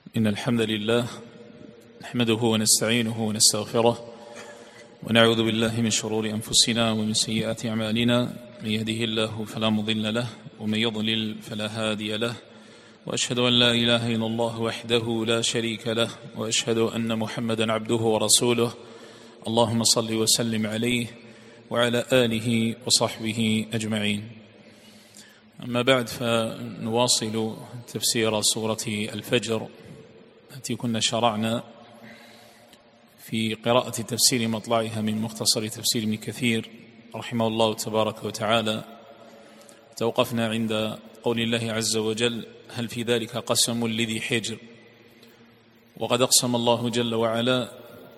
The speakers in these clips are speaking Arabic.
إن الحمد لله نحمده ونستعينه ونستغفره ونعوذ بالله من شرور أنفسنا ومن سيئات أعمالنا. من يهده الله فلا مضل له ومن يضلل فلا هادي له، وأشهد أن لا إله إلا الله وحده لا شريك له، وأشهد أن محمدا عبده ورسوله. اللهم صل وسلم عليه وعلى آله وصحبه أجمعين. أما بعد، فنواصل تفسير سورة الفجر التي كنا شرعنا في قراءة تفسير مطلعها من مختصر تفسير ابن كثير رحمه الله تبارك وتعالى. توقفنا عند قول الله عز وجل: هل في ذلك قسم لذي حجر. وقد أقسم الله جل وعلا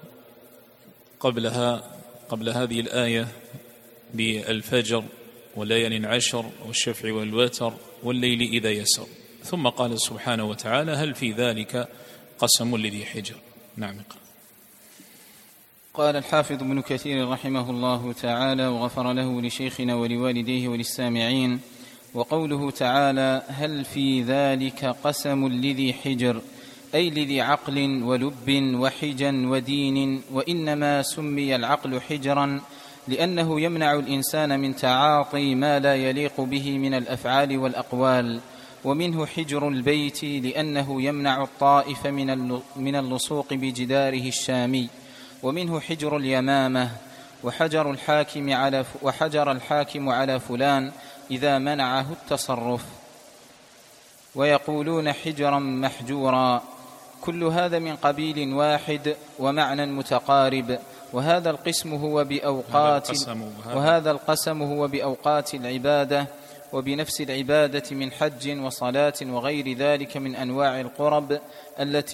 قبل هذه الآية بالفجر وليال عشر والشفع والوتر والليل إذا يسر، ثم قال سبحانه وتعالى: هل في ذلك قسم لذي حجر. نعم. قال الحافظ ابن كثير رحمه الله تعالى وغفر له لشيخنا ولوالديه وللسامعين: وقوله تعالى: هل في ذلك قسم لذي حجر، أي لذي عقل ولب وحجا ودين. وإنما سمي العقل حجرا لأنه يمنع الإنسان من تعاطي ما لا يليق به من الأفعال والأقوال. ومنه حجر البيت لأنه يمنع الطائف من اللصوق بجداره الشامي. ومنه حجر اليمامة وحجر الحاكم على فلان إذا منعه التصرف. ويقولون حجرا محجورا. كل هذا من قبيل واحد ومعنى متقارب. وهذا القسم هو بأوقات العبادة وبنفس العبادة من حج وصلاة وغير ذلك من أنواع القرب التي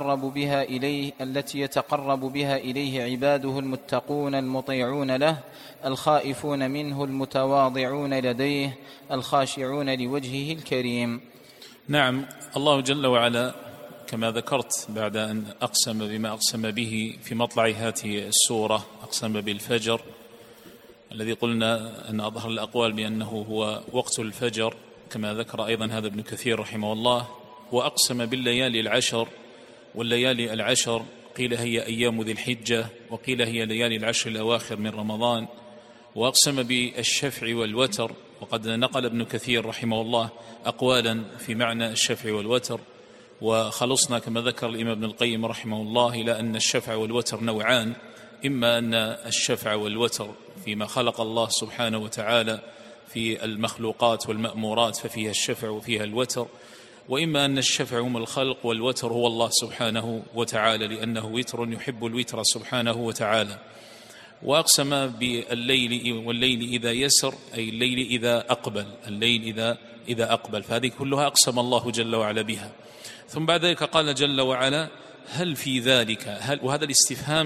يتقرب بها إليه عباده المتقون المطيعون له الخائفون منه المتواضعون لديه الخاشعون لوجهه الكريم. نعم. الله جل وعلا كما ذكرت بعد أن أقسم بما أقسم به في مطلع هذه السورة، أقسم بالفجر الذي قلنا أن أظهر الأقوال بأنه هو وقت الفجر، كما ذكر أيضا هذا ابن كثير رحمه الله. وأقسم بالليالي العشر، والليالي العشر قيل هي أيام ذي الحجة، وقيل هي ليالي العشر الأواخر من رمضان. وأقسم بالشفع والوتر، وقد نقل ابن كثير رحمه الله أقوالا في معنى الشفع والوتر، وخلصنا كما ذكر الإمام ابن القيم رحمه الله إلى أن الشفع والوتر نوعان: إما أن الشفع والوتر فيما خلق الله سبحانه وتعالى في المخلوقات والمأمورات ففيها الشفع وفيها الوتر، وإما أن الشفع هم الخلق والوتر هو الله سبحانه وتعالى، لأنه وتر يحب الوتر سبحانه وتعالى. وأقسم بالليل والليل إذا يسر، أي الليل إذا أقبل، الليل إذا أقبل، فهذه كلها أقسم الله جل وعلا بها. ثم بعد ذلك قال جل وعلا: هل في ذلك، وهذا الاستفهام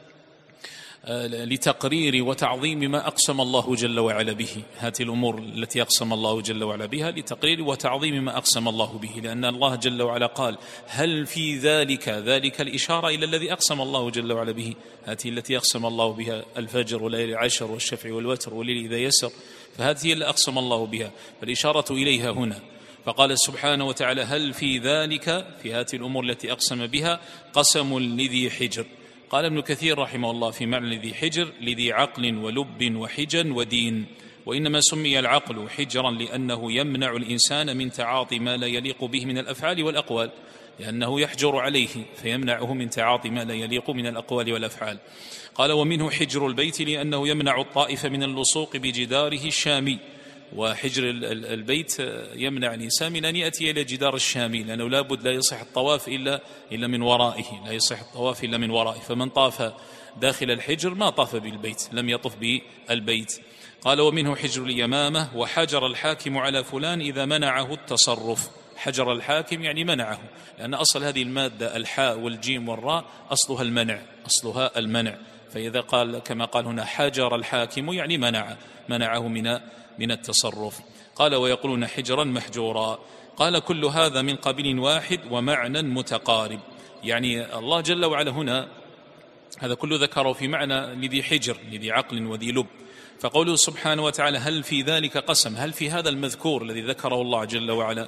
لتقرير وتعظيم ما أقسم الله جل وعلا به. هذه الأمور التي أقسم الله جل وعلا بها لتقرير وتعظيم ما أقسم الله به، لأن الله جل وعلا قال: هل في ذلك الإشارة إلى الذي أقسم الله جل وعلا به، هذه التي أقسم الله بها الفجر وليالي العشر والشفع والوتر والليل إذا يسر، فهذه اللي أقسم الله بها، فالإشارة إليها هنا. فقال سبحانه وتعالى: هل في ذلك، في هذه الأمور التي أقسم بها، قسم لذي حجر. قال ابن كثير رحمه الله في معنى لذي حجر: لذي عقل ولب وحجا ودين. وإنما سمي العقل حجرا لأنه يمنع الإنسان من تعاطي ما لا يليق به من الأفعال والأقوال، لأنه يحجر عليه فيمنعه من تعاطي ما لا يليق من الأقوال والأفعال. قال: ومنه حجر البيت لأنه يمنع الطائف من اللصوق بجداره الشامي. وحجر البيت يمنع الإنسان من أن يأتي إلى جدار الشامي، لأنه لا يصح الطواف إلا من ورائه، لا يصح الطواف إلا من ورائه، فمن طاف داخل الحجر ما طاف بالبيت، لم يطف بالبيت. قال: ومنه حجر اليمامة وحجر الحاكم على فلان إذا منعه التصرف. حجر الحاكم يعني منعه، لأن أصل هذه المادة الحاء والجيم والراء أصلها المنع، فإذا قال كما قال هنا حجر الحاكم يعني منعه من التصرف. قال: ويقولون حجرا محجورا. قال: كل هذا من قبيل واحد ومعنى متقارب. يعني الله جل وعلا هنا هذا كله ذكره في معنى لذي حجر، لذي عقل وذي لب. فقوله سبحانه وتعالى: هل في ذلك قسم، هل في هذا المذكور الذي ذكره الله جل وعلا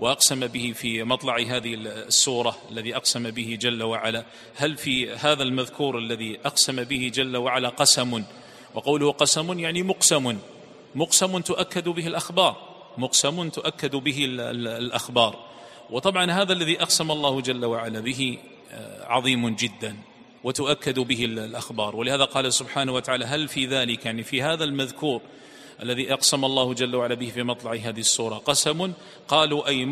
وأقسم به في مطلع هذه السورة الذي أقسم به جل وعلا، هل في هذا المذكور الذي أقسم به جل وعلا قسم؟ وقوله قسم يعني مقسم تؤكد به الأخبار، مقسم تؤكد به الأخبار. وطبعا هذا الذي أقسم الله جل وعلا به عظيم جدا وتؤكد به الأخبار، ولهذا قال سبحانه وتعالى هل في ذلك، يعني في هذا المذكور الذي أقسم الله جل وعلا به في مطلع هذه السورة قسم، قالوا أي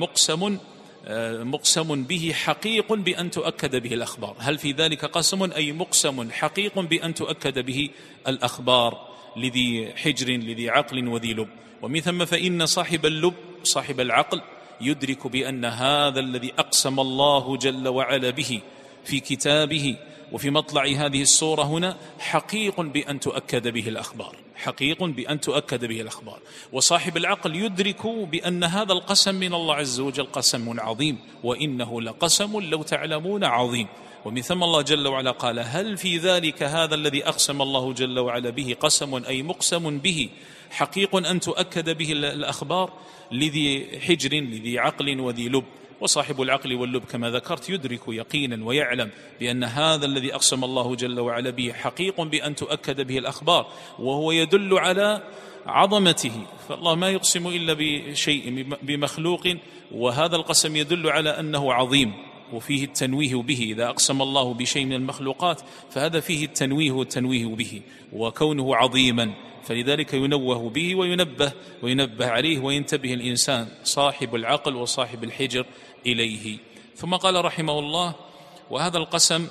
مقسم به حقيق بأن تؤكد به الأخبار. هل في ذلك قسم أي مقسم حقيق بأن تؤكد به الأخبار لذي حجر لذي عقل وذي لب. ومن ثم فإن صاحب اللب صاحب العقل يدرك بأن هذا الذي أقسم الله جل وعلا به في كتابه وفي مطلع هذه السورة هنا حقيق بأن تؤكد به الأخبار، حقيق بأن تؤكد به الأخبار. وصاحب العقل يدرك بأن هذا القسم من الله عز وجل قسم عظيم، وإنه لقسم لو تعلمون عظيم. ومن ثم الله جل وعلا قال هل في ذلك هذا الذي أقسم الله جل وعلا به قسم أي مقسم به حقيق أن تؤكد به الأخبار لذي حجر لذي عقل وذي لب. وصاحب العقل واللب كما ذكرت يدرك يقينا ويعلم بأن هذا الذي أقسم الله جل وعلا به حقيق بأن تؤكد به الأخبار، وهو يدل على عظمته، فالله ما يقسم إلا بشيء بمخلوق، وهذا القسم يدل على أنه عظيم وفيه التنويه به. إذا أقسم الله بشيء من المخلوقات فهذا فيه التنويه به وكونه عظيما، فلذلك ينوه به وينبه عليه وينتبه الإنسان صاحب العقل وصاحب الحجر إليه. ثم قال رحمه الله وهذا القسم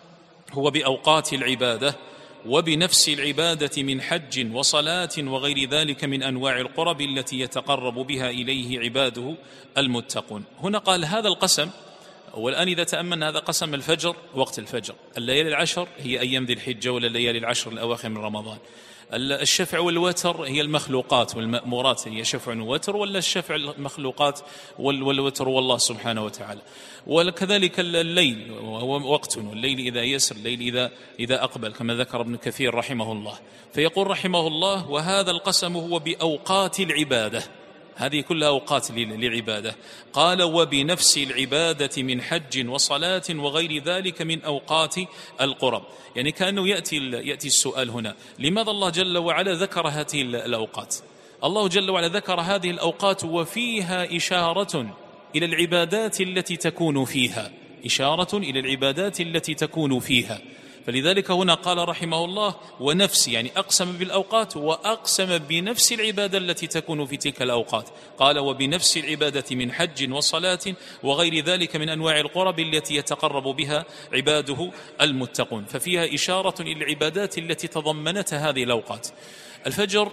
هو بأوقات العبادة وبنفس العبادة من حج وصلاة وغير ذلك من أنواع القرب التي يتقرب بها إليه عباده المتقون. هنا قال هذا القسم، والآن إذا تأملنا هذا قسم الفجر وقت الفجر، الليالي العشر هي أيام ذي الحجة ولا الليالي العشر الأواخر من رمضان، الشفع والوتر هي المخلوقات والمأمورات هي شفع ووتر، ولا الشفع المخلوقات والوتر والله سبحانه وتعالى. وكذلك الليل وهو وقت، والليل إذا يسر، الليل إذا أقبل كما ذكر ابن كثير رحمه الله. فيقول رحمه الله وهذا القسم هو بأوقات العبادة، هذه كلها أوقات للعبادة. قال وبنفس العبادة من حج وصلاة وغير ذلك من أوقات القرب، يعني كأنه يأتي السؤال هنا لماذا الله جل وعلا ذكر هذه الأوقات؟ الله جل وعلا ذكر هذه الأوقات وفيها إشارة إلى العبادات التي تكون فيها، إشارة إلى العبادات التي تكون فيها. فلذلك هنا قال رحمه الله ونفس، يعني أقسم بالأوقات وأقسم بنفس العبادة التي تكون في تلك الأوقات. قال وبنفس العبادة من حج وصلاة وغير ذلك من أنواع القرب التي يتقرب بها عباده المتقون، ففيها إشارة إلى العبادات التي تضمنتها هذه الأوقات. الفجر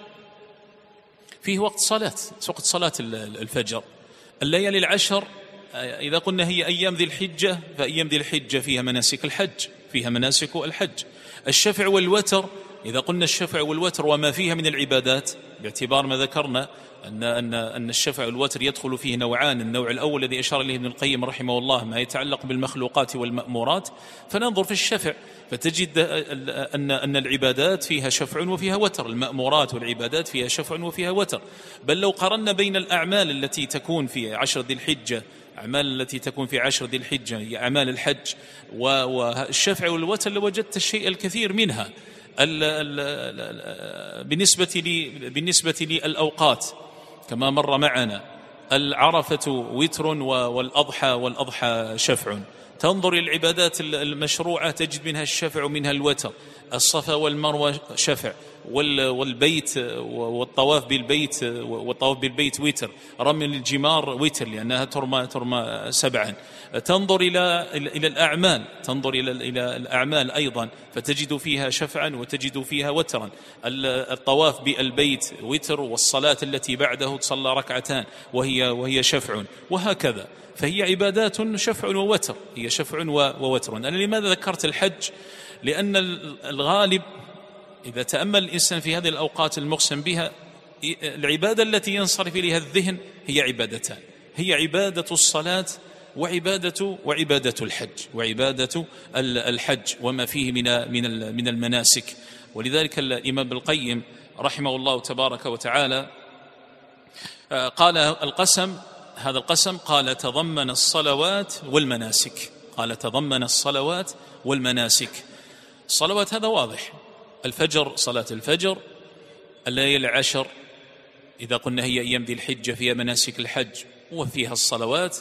فيه وقت صلاة الفجر. الليالي العشر إذا قلنا هي أيام ذي الحجة، فأيام ذي الحجة فيها مناسك الحج. الشفع والوتر إذا قلنا الشفع والوتر وما فيها من العبادات، باعتبار ما ذكرنا أن الشفع والوتر يدخل فيه نوعان، النوع الأول الذي أشار إليه ابن القيم رحمه الله ما يتعلق بالمخلوقات والمأمورات، فننظر في الشفع فتجد أن العبادات فيها شفع وفيها وتر، المأمورات والعبادات فيها شفع وفيها وتر. بل لو قرنا بين الأعمال التي تكون في عشر ذي الحجة، أعمال التي تكون في عشر ذي الحجة هي أعمال الحج والشفع والوتر لوجدت الشيء الكثير منها. بالنسبة لي الأوقات كما مر معنا، العرفة وتر والأضحى شفع. تنظر إلى العبادات المشروعة تجد منها الشفع ومنها الوتر. الصفا والمروة شفع، والبيت والطواف بالبيت وتر، رمي الجمار وتر لأنها ترمى سبعا. تنظر إلى الأعمال أيضا فتجد فيها شفعا وتجد فيها وترا. الطواف بالبيت وتر، والصلاة التي بعده تصلى ركعتان وهي شفع، وهكذا. فهي عبادات شفع ووتر، هي شفع ووتر. أنا لماذا ذكرت الحج؟ لأن الغالب إذا تأمل الإنسان في هذه الأوقات المقسم بها، العبادة التي ينصرف إليها الذهن هي عبادتان، هي عبادة الصلاة وعبادة الحج وما فيه من المناسك. ولذلك الإمام ابن القيم رحمه الله تبارك وتعالى قال القسم هذا القسم قال تضمن الصلوات والمناسك، قال تضمن الصلوات والمناسك. الصلوات هذا واضح، الفجر، صلاة الفجر، الليالي العشر إذا قلنا هي أيام ذي الحجة فيها مناسك الحج وفيها الصلوات،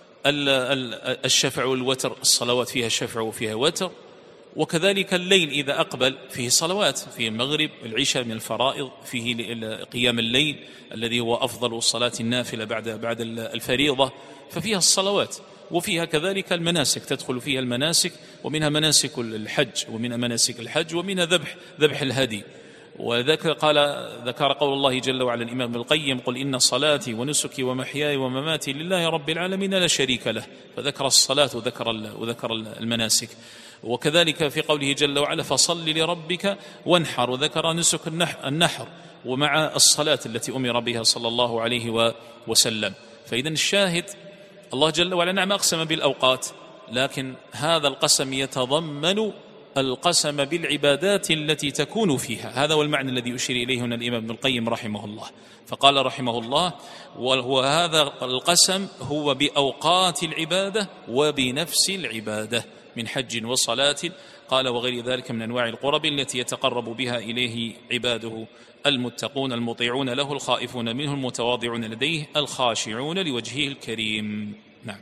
الشفع والوتر، الصلوات فيها شفع وفيها وتر، وكذلك الليل إذا أقبل فيه صلوات، فيه المغرب، العشاء من الفرائض، فيه قيام الليل الذي هو أفضل صلاة النافلة بعد الفريضة، ففيها الصلوات، وفيها كذلك المناسك، تدخل فيها المناسك، ومنها مناسك الحج، ومنها مناسك الحج، ومنها ذبح الهدي. وذكر قول الله جل وعلا الإمام ابن القيم: قل إن صلاتي ونسكي ومحياي ومماتي لله رب العالمين لا شريك له، فذكر الصلاة وذكر المناسك. وكذلك في قوله جل وعلا: فصل لربك وانحر، وذكر نسك النحر ومع الصلاة التي أمر بها صلى الله عليه وسلم. فإذا الشاهد الله جل وعلا نعم أقسم بالأوقات، لكن هذا القسم يتضمن القسم بالعبادات التي تكون فيها. هذا هو المعنى الذي أشير إليه هنا الإمام ابن القيم رحمه الله، فقال رحمه الله: وهذا القسم هو بأوقات العبادة وبنفس العبادة من حج وصلاة، قال وغير ذلك من أنواع القرب التي يتقرب بها إليه عباده المتقون المطيعون له الخائفون منه المتواضعون لديه الخاشعون لوجهه الكريم. نعم.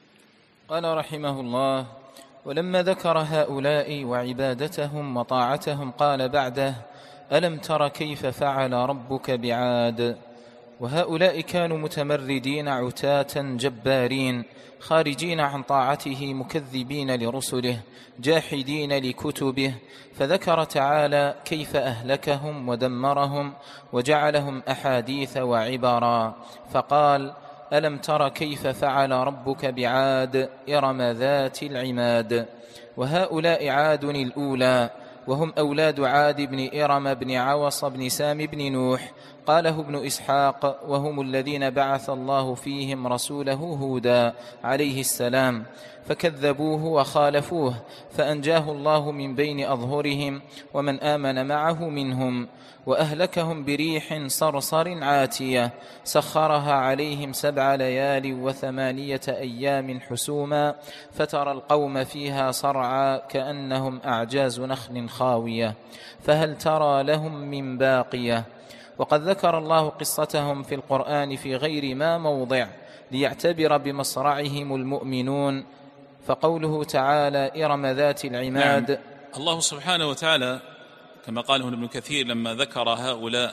قال رحمه الله: ولما ذكر هؤلاء وعبادتهم وطاعتهم قال بعده: ألم تر كيف فعل ربك بعاد. وهؤلاء كانوا متمردين عتاة جبارين خارجين عن طاعته مكذبين لرسله جاحدين لكتبه، فذكر تعالى كيف أهلكهم ودمرهم وجعلهم أحاديث وعبرا، فقال: ألم تر كيف فعل ربك بعاد إرم ذات العماد. وهؤلاء عاد الأولى، وهم أولاد عاد بن إرم بن عوص بن سام بن نوح، قاله ابن إسحاق: وهم الذين بعث الله فيهم رسوله هودا عليه السلام، فكذبوه وخالفوه، فأنجاه الله من بين أظهرهم ومن آمن معه منهم، وأهلكهم بريح صرصر عاتية سخرها عليهم 7 ليال و8 أيام حسوما، فترى القوم فيها صرعا كأنهم أعجاز نخل خاوية، فهل ترى لهم من باقية. وقد ذكر الله قصتهم في القرآن في غير ما موضع ليعتبر بمصرعهم المؤمنون، فقوله تعالى: إرم ذات العماد. نعم. الله سبحانه وتعالى كما قاله ابن كثير لما ذكر هؤلاء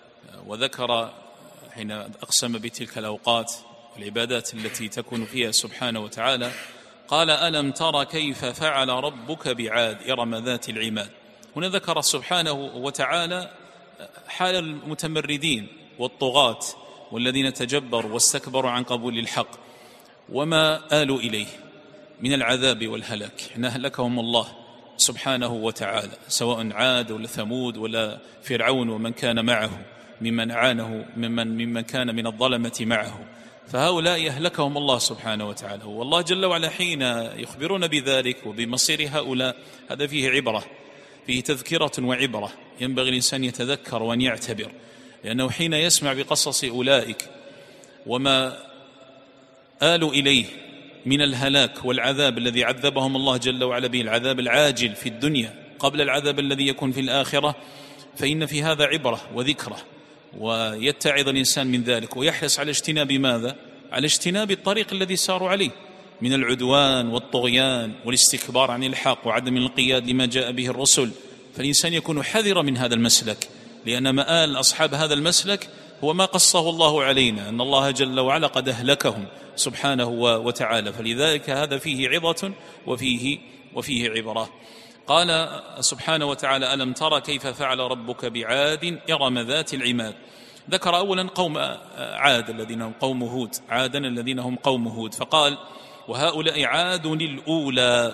وذكر حين أقسم بتلك الأوقات والعبادات التي تكون فيها سبحانه وتعالى، قال: ألم تر كيف فعل ربك بعاد إرم ذات العماد. هنا ذكر سبحانه وتعالى حال المتمردين والطغاة والذين تجبروا واستكبروا عن قبول الحق وما آلوا إليه من العذاب والهلاك. أهلكهم الله سبحانه وتعالى، سواء عاد ولا ثمود ولا فرعون ومن كان معه ممن أعانه ممن كان من الظلمة معه، فهؤلاء أهلكهم الله سبحانه وتعالى. والله جل وعلا حين يخبرون بذلك وبمصير هؤلاء هذا فيه عبرة، فيه تذكرة وعبرة، ينبغي الإنسان يتذكر وأن يعتبر، لأنه حين يسمع بقصص أولئك وما آلوا إليه من الهلاك والعذاب الذي عذبهم الله جل وعلا به، العذاب العاجل في الدنيا قبل العذاب الذي يكون في الآخرة، فإن في هذا عبرة وذكرة، ويتعظ الإنسان من ذلك ويحرص على اجتناب ماذا؟ على اجتناب الطريق الذي ساروا عليه من العدوان والطغيان والاستكبار عن الحق وعدم الانقياد لما جاء به الرسل. فالإنسان يكون حذرا من هذا المسلك، لأن مآل أصحاب هذا المسلك هو ما قصه الله علينا، أن الله جل وعلا قد أهلكهم سبحانه وتعالى، فلذلك هذا فيه عظة وفيه عبرة. قال سبحانه وتعالى: ألم تر كيف فعل ربك بعاد إرم ذات العماد. ذكر أولا قوم عاد الذين هم قوم هود، عادا الذين هم قوم هود، فقال: وهؤلاء عاد الأولى.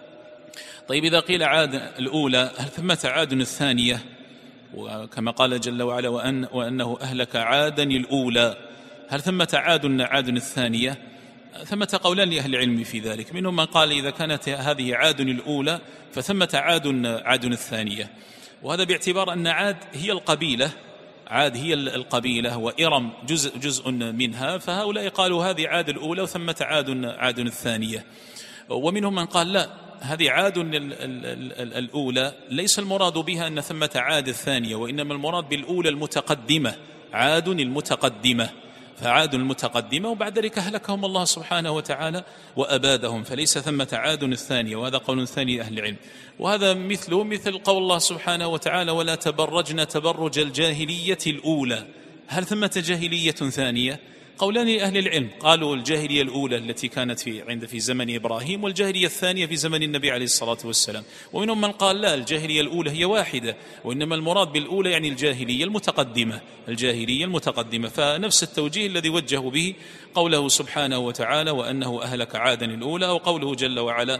طيب إذا قيل عاد الأولى هل ثمة عاد الثانية؟ وكما قال جل وعلا: وأنه أهلك عادا الأولى، هل ثمة عاد الثانية؟ ثمة قولان لأهل العلم في ذلك، منهم من قال إذا كانت هذه عاد الأولى فثمة عاد الثانية، وهذا باعتبار أن عاد هي القبيلة عاد هي القبيلة وإرم جزء منها، فهؤلاء قالوا هذه عاد الأولى وثمة عاد الثانية. ومنهم من قال لا، هذه عاد الأولى ليس المراد بها أن ثمة عاد الثانية، وإنما المراد بالأولى المتقدمة، عاد المتقدمة، فعاد المتقدمة وبعد ذلك أهلكهم الله سبحانه وتعالى وأبادهم، فليس ثمة عاد الثانية. وهذا قول ثاني أهل العلم. وهذا مثل قول الله سبحانه وتعالى ولا تبرجن تبرج الجاهلية الأولى. هل ثمة جاهلية ثانية؟ قولان أهل العلم، قالوا الجاهلية الأولى التي كانت في زمن إبراهيم، والجاهلية الثانية في زمن النبي عليه الصلاة والسلام. ومنهم من قال لا، الجاهلية الأولى هي واحدة، وإنما المراد بالأولى يعني الجاهلية المتقدمة. فنفس التوجيه الذي وجهوا به قوله سبحانه وتعالى وأنه أهلك عادا الأولى، وقوله جل وعلا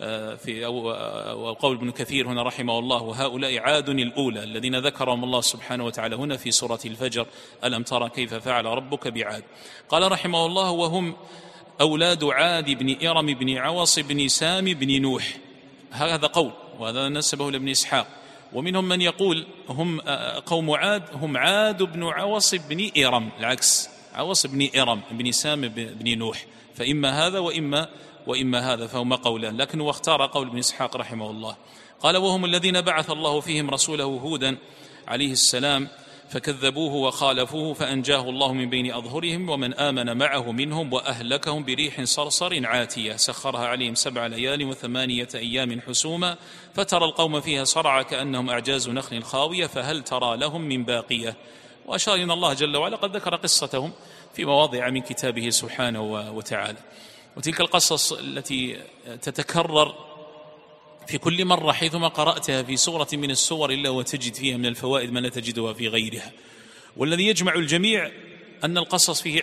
أو قول ابن كثير هنا رحمه الله وهؤلاء عاد الأولى الذين ذكرهم الله سبحانه وتعالى هنا في سورة الفجر ألم ترى كيف فعل ربك بعاد. قال رحمه الله وهم أولاد عاد بن إرم بن عوص بن سام بن نوح. هذا قول، وهذا نسبه لابن إسحاق. ومنهم من يقول هم قوم عاد هم عاد بن عوص بن إرم، العكس، عوص بن إرم بن سام بن نوح، فإما هذا وإما هذا، فهما قولان، لكن هو اختار قول ابن إسحاق رحمه الله. قال وهم الذين بعث الله فيهم رسوله هودا عليه السلام فكذبوه وخالفوه فأنجاه الله من بين أظهرهم ومن آمن معه منهم وأهلكهم بريح صرصر عاتية سخرها عليهم 7 ليال و8 أيام حسوما فترى القوم فيها صرعى كأنهم أعجاز نخل خاوية فهل ترى لهم من باقية. وأشار إن الله جل وعلا قد ذكر قصتهم في مواضع من كتابه سبحانه وتعالى. وتلك القصص التي تتكرر في كل مرة حيثما قرأتها في سورة من السور إلا وتجد فيها من الفوائد ما لا تجدها في غيرها. والذي يجمع الجميع أن القصص فيه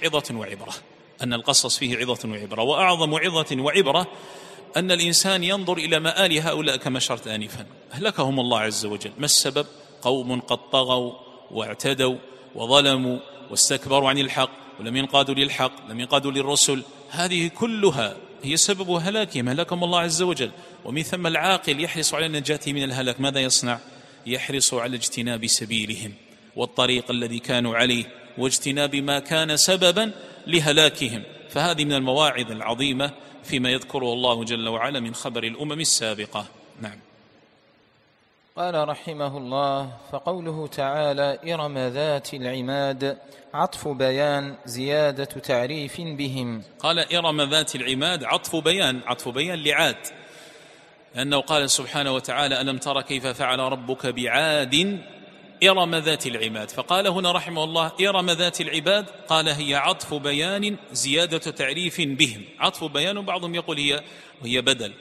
عظة وعبرة، وأعظم عظة وعبرة أن الإنسان ينظر إلى مآل هؤلاء كما شرت آنفا. أهلكهم الله عز وجل. ما السبب؟ قوم قد طغوا واعتدوا وظلموا واستكبروا عن الحق ولم ينقادوا للحق، لم ينقادوا للرسل. هذه كلها هي سبب هلاكهم، هلاكهم الله عز وجل. ومن ثم العاقل يحرص على النجاة من الهلاك ماذا يصنع؟ يحرص على اجتناب سبيلهم والطريق الذي كانوا عليه واجتناب ما كان سببا لهلاكهم. فهذه من المواعظ العظيمة فيما يذكره الله جل وعلا من خبر الأمم السابقة. نعم. قال رحمه الله فقوله تعالى إرم ذات العماد عطف بيان زيادة تعريف بهم. قال إرم ذات العماد عطف بيان لعاد، لأنه قال سبحانه وتعالى ألم تر كيف فعل ربك بعاد إرم ذات العماد. فقال هنا رحمه الله إرم ذات العباد، قال هي عطف بيان زيادة تعريف بهم. عطف بيان، وبعضهم يقول هي بدل،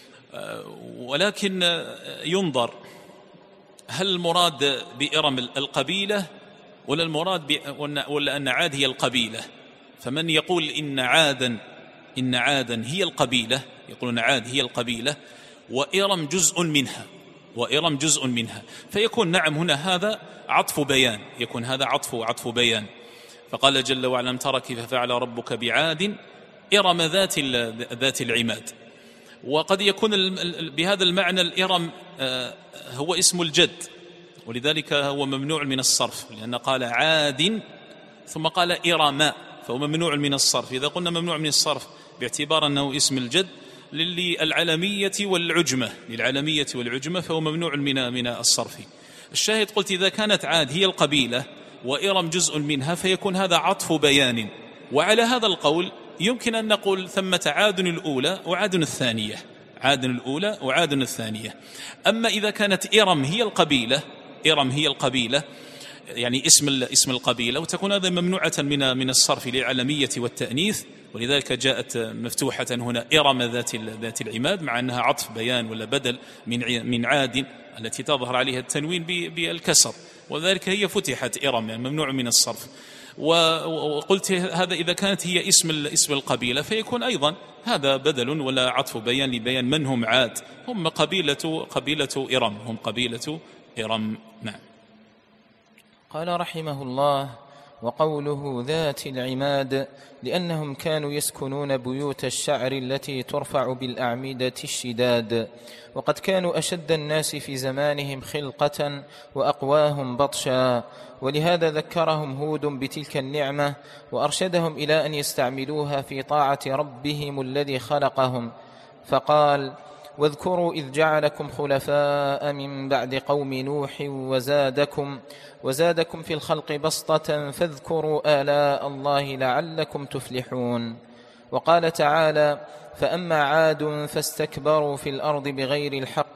ولكن ينظر هل المراد بإرم القبيلة ولا المراد ولا أن عاد هي القبيلة. فمن يقول إن عادا هي القبيلة، يقولون عاد هي القبيلة وإرم جزء منها، فيكون نعم هنا هذا عطف بيان، يكون هذا عطف بيان. فقال جل وعلا لم تر كيف فعل ربك بعاد إرم ذات العماد. وقد يكون بهذا المعنى الإرم هو اسم الجد، ولذلك هو ممنوع من الصرف، لأن قال عاد ثم قال إرم، فهو ممنوع من الصرف. إذا قلنا ممنوع من الصرف باعتبار أنه اسم الجد للعلمية والعجمة فهو ممنوع من الصرف. الشاهد قلت إذا كانت عاد هي القبيلة وإرم جزء منها فيكون هذا عطف بيان. وعلى هذا القول يمكن أن نقول ثمة عاد الأولى وعاد الثانية. أما إذا كانت إرم هي القبيلة يعني اسم القبيلة، وتكون هذا ممنوعة من الصرف للعلمية والتأنيث، ولذلك جاءت مفتوحة هنا إرم ذات العماد، مع أنها عطف بيان ولا بدل من عاد التي تظهر عليها التنوين بالكسر، وذلك هي فتحت إرم يعني ممنوع من الصرف. وقلت هذا إذا كانت هي اسم القبيلة فيكون أيضا هذا بدل ولا عطف بيان لبيان من هم عاد، هم قبيلة إرم، نعم. قال رحمه الله وقوله ذات العماد لأنهم كانوا يسكنون بيوت الشعر التي ترفع بالأعمدة الشداد، وقد كانوا أشد الناس في زمانهم خلقة وأقواهم بطشا، ولهذا ذكرهم هود بتلك النعمة وأرشدهم إلى أن يستعملوها في طاعة ربهم الذي خلقهم، فقال: واذكروا إذ جعلكم خلفاء من بعد قوم نوح وزادكم في الخلق بسطة فاذكروا آلاء الله لعلكم تفلحون. وقال تعالى: فأما عاد فاستكبروا في الأرض بغير الحق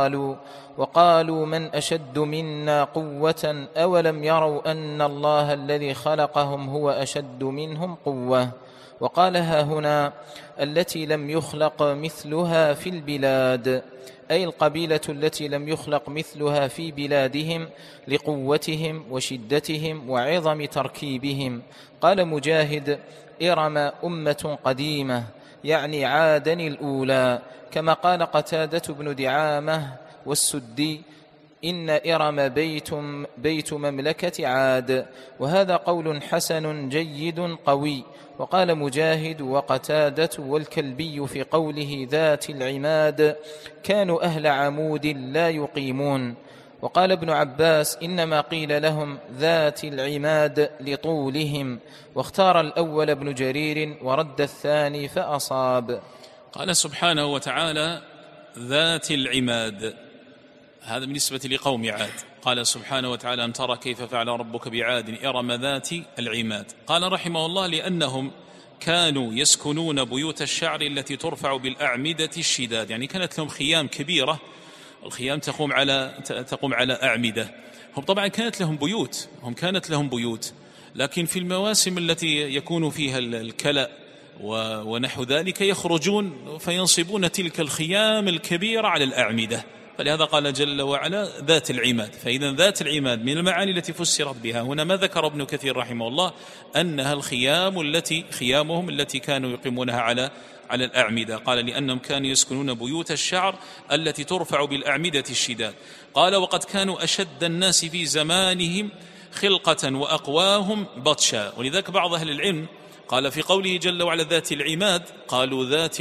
وقالوا من أشد منا قوة أولم يروا أن الله الذي خلقهم هو أشد منهم قوة. وقالها هنا التي لم يخلق مثلها في البلاد، أي القبيلة التي لم يخلق مثلها في بلادهم لقوتهم وشدتهم وعظم تركيبهم. قال مجاهد: إرم أمة قديمة، يعني عادا الأولى، كما قال قتادة بن دعامة والسدي: إن إرم بيت مملكة عاد. وهذا قول حسن جيد قوي. وقال مجاهد وقتادة والكلبي في قوله ذات العماد: كانوا أهل عمود لا يقيمون. وقال ابن عباس: إنما قيل لهم ذات العماد لطولهم، واختار الأول ابن جرير ورد الثاني فأصاب. قال سبحانه وتعالى: ذات العماد، هذا بالنسبة لقوم عاد. قال سبحانه وتعالى: أم ترى كيف فعل ربك بعاد إرم ذات العماد. قال رحمه الله: لأنهم كانوا يسكنون بيوت الشعر التي ترفع بالأعمدة الشداد، يعني كانت لهم خيام كبيرة، الخيام تقوم على أعمدة. هم طبعا كانت لهم بيوت، لكن في المواسم التي يكون فيها الكلأ ونحو ذلك يخرجون فينصبون تلك الخيام الكبيرة على الأعمدة، فلهذا قال جل وعلا ذات العماد. فإذا ذات العماد من المعاني التي فسرت بها هنا ما ذكر ابن كثير رحمه الله أنها خيامهم التي كانوا يقيمونها على الأعمدة. قال: لأنهم كانوا يسكنون بيوت الشعر التي ترفع بالأعمدة الشداد. قال: وقد كانوا أشد الناس في زمانهم خلقة وأقواهم بطشا. ولذلك بعض أهل العلم قال في قوله جل وعلا ذات العماد قالوا ذات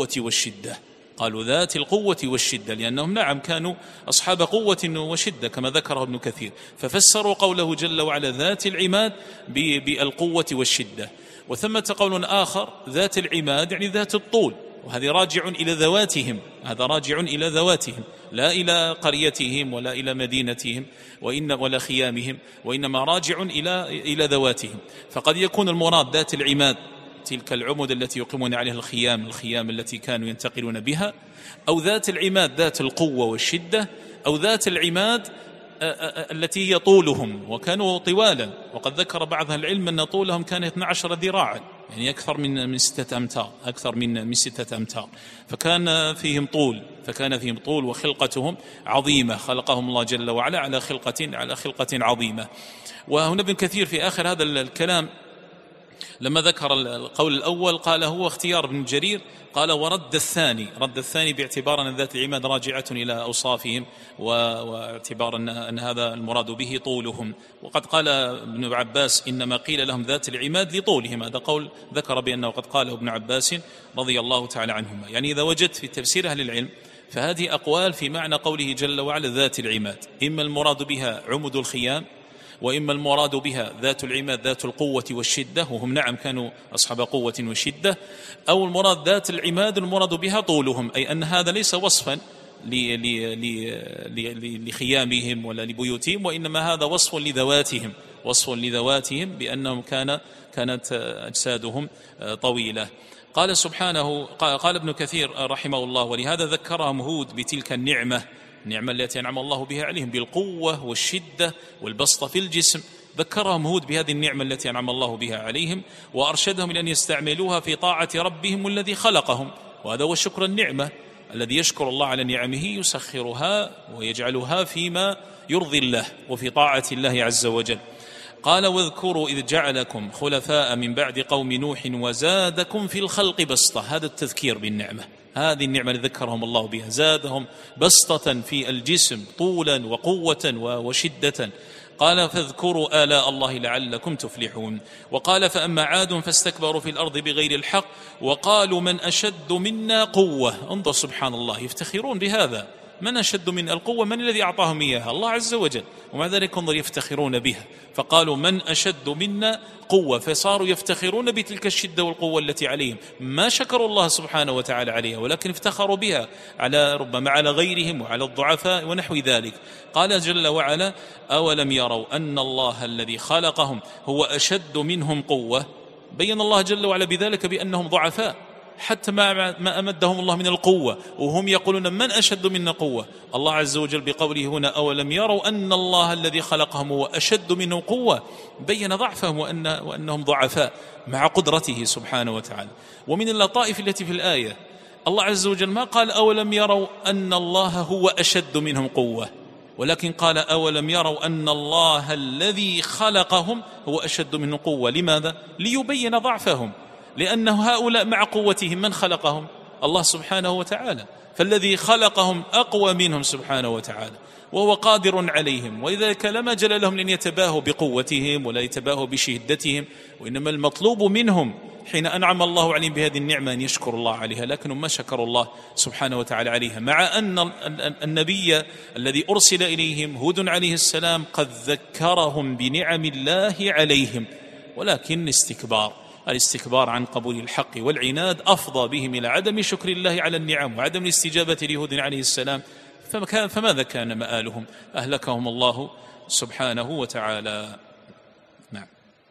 القوة والشدة، لأنهم نعم كانوا أصحاب قوة وشدة كما ذكره ابن كثير، ففسروا قوله جل وعلا ذات العماد بالقوة والشدة. وثمة قول آخر ذات العماد يعني ذات الطول، وهذا راجع إلى ذواتهم، لا إلى قريتهم ولا إلى مدينتهم ولا خيامهم، وإنما راجع إلى ذواتهم. فقد يكون المراد ذات العماد تلك العمد التي يقيمون عليها الخيام التي كانوا ينتقلون بها، أو ذات العماد ذات القوة والشدة، أو ذات العماد التي هي طولهم وكانوا طوالا. وقد ذكر بعض العلم أن طولهم كان 12 ذراعا، يعني أكثر من 6 أمتار، فكان فيهم طول وخلقتهم عظيمة، خلقهم الله جل وعلا على خلقة عظيمة. وهنا ابن كثير في آخر هذا الكلام لما ذكر القول الأول قال هو اختيار ابن جرير، قال ورد الثاني باعتبار أن ذات العماد راجعة إلى أوصافهم، واعتبار أن هذا المراد به طولهم. وقد قال ابن عباس إنما قيل لهم ذات العماد لطولهم، هذا قول ذكر بأنه قد قاله ابن عباس رضي الله تعالى عنهما. يعني إذا وجدت في تفسير أهل العلم فهذه أقوال في معنى قوله جل وعلا ذات العماد، إما المراد بها عمد الخيام، وإما المراد بها ذات العماد ذات القوة والشدة، وهم نعم كانوا أصحاب قوة وشدة، أو المراد ذات العماد المراد بها طولهم، أي أن هذا ليس وصفا لخيامهم ولا لبيوتهم، وإنما هذا وصف لذواتهم بأنهم كانت أجسادهم طويلة. قال سبحانه، قال ابن كثير رحمه الله: ولهذا ذكرهم هود بتلك النعمة التي أنعم الله بها عليهم بالقوة والشدة والبسط في الجسم. ذكرهم هود بهذه النعمة التي أنعم الله بها عليهم، وأرشدهم إلى أن يستعملوها في طاعة ربهم الذي خلقهم، وهذا هو شكر النعمة، الذي يشكر الله على نعمه يسخرها ويجعلها فيما يرضي الله وفي طاعة الله عز وجل. قال: واذكروا إذ جعلكم خلفاء من بعد قوم نوح وزادكم في الخلق بسطة. هذا التذكير بالنعمة، هذه النعمة التي ذكرهم الله بها، زادهم بسطة في الجسم طولا وقوة وشدة. قال فاذكروا آلاء الله لعلكم تفلحون. وقال فأما عاد فاستكبروا في الأرض بغير الحق وقالوا من أشد منا قوة. انظر سبحان الله، يفتخرون بهذا، من أشد من القوة، من الذي أعطاهم إياها؟ الله عز وجل، ومع ذلك انظر يفتخرون بها، فقالوا من أشد منا قوة، فصاروا يفتخرون بتلك الشدة والقوة التي عليهم، ما شكروا الله سبحانه وتعالى عليها، ولكن افتخروا بها على ربما على غيرهم وعلى الضعفاء ونحو ذلك. قال جل وعلا أولم يروا أن الله الذي خلقهم هو أشد منهم قوة. بين الله جل وعلا بذلك بأنهم ضعفاء، حتى ما أمدهم الله من القوة وهم يقولون من أشد منا قوة. الله عز وجل بقوله هنا أولم يروا أن الله الذي خلقهم هو أشد منهم قوة، بين ضعفهم وأنهم ضعفاء مع قدرته سبحانه وتعالى. ومن اللطائف التي في الآية الله عز وجل ما قال أولم يروا أن الله هو أشد منهم قوة، ولكن قال أولم يروا أن الله الذي خلقهم هو أشد منهم قوة. لماذا؟ ليبين ضعفهم، لأن هؤلاء مع قوتهم من خلقهم؟ الله سبحانه وتعالى، فالذي خلقهم أقوى منهم سبحانه وتعالى وهو قادر عليهم، ولذلك لما جل لهم لن يتباهوا بقوتهم ولا يتباهوا بشدتهم، وإنما المطلوب منهم حين أنعم الله عليهم بهذه النعمة أن يشكر الله عليها، لكنهم ما شكروا الله سبحانه وتعالى عليها، مع أن النبي الذي أرسل إليهم هود عليه السلام قد ذكرهم بنعم الله عليهم، ولكن الاستكبار عن قبول الحق والعناد أفضى بهم إلى عدم شكر الله على النعم وعدم الاستجابة لهود عليه السلام، فماذا كان مآلهم؟ أهلكهم الله سبحانه وتعالى. نعم.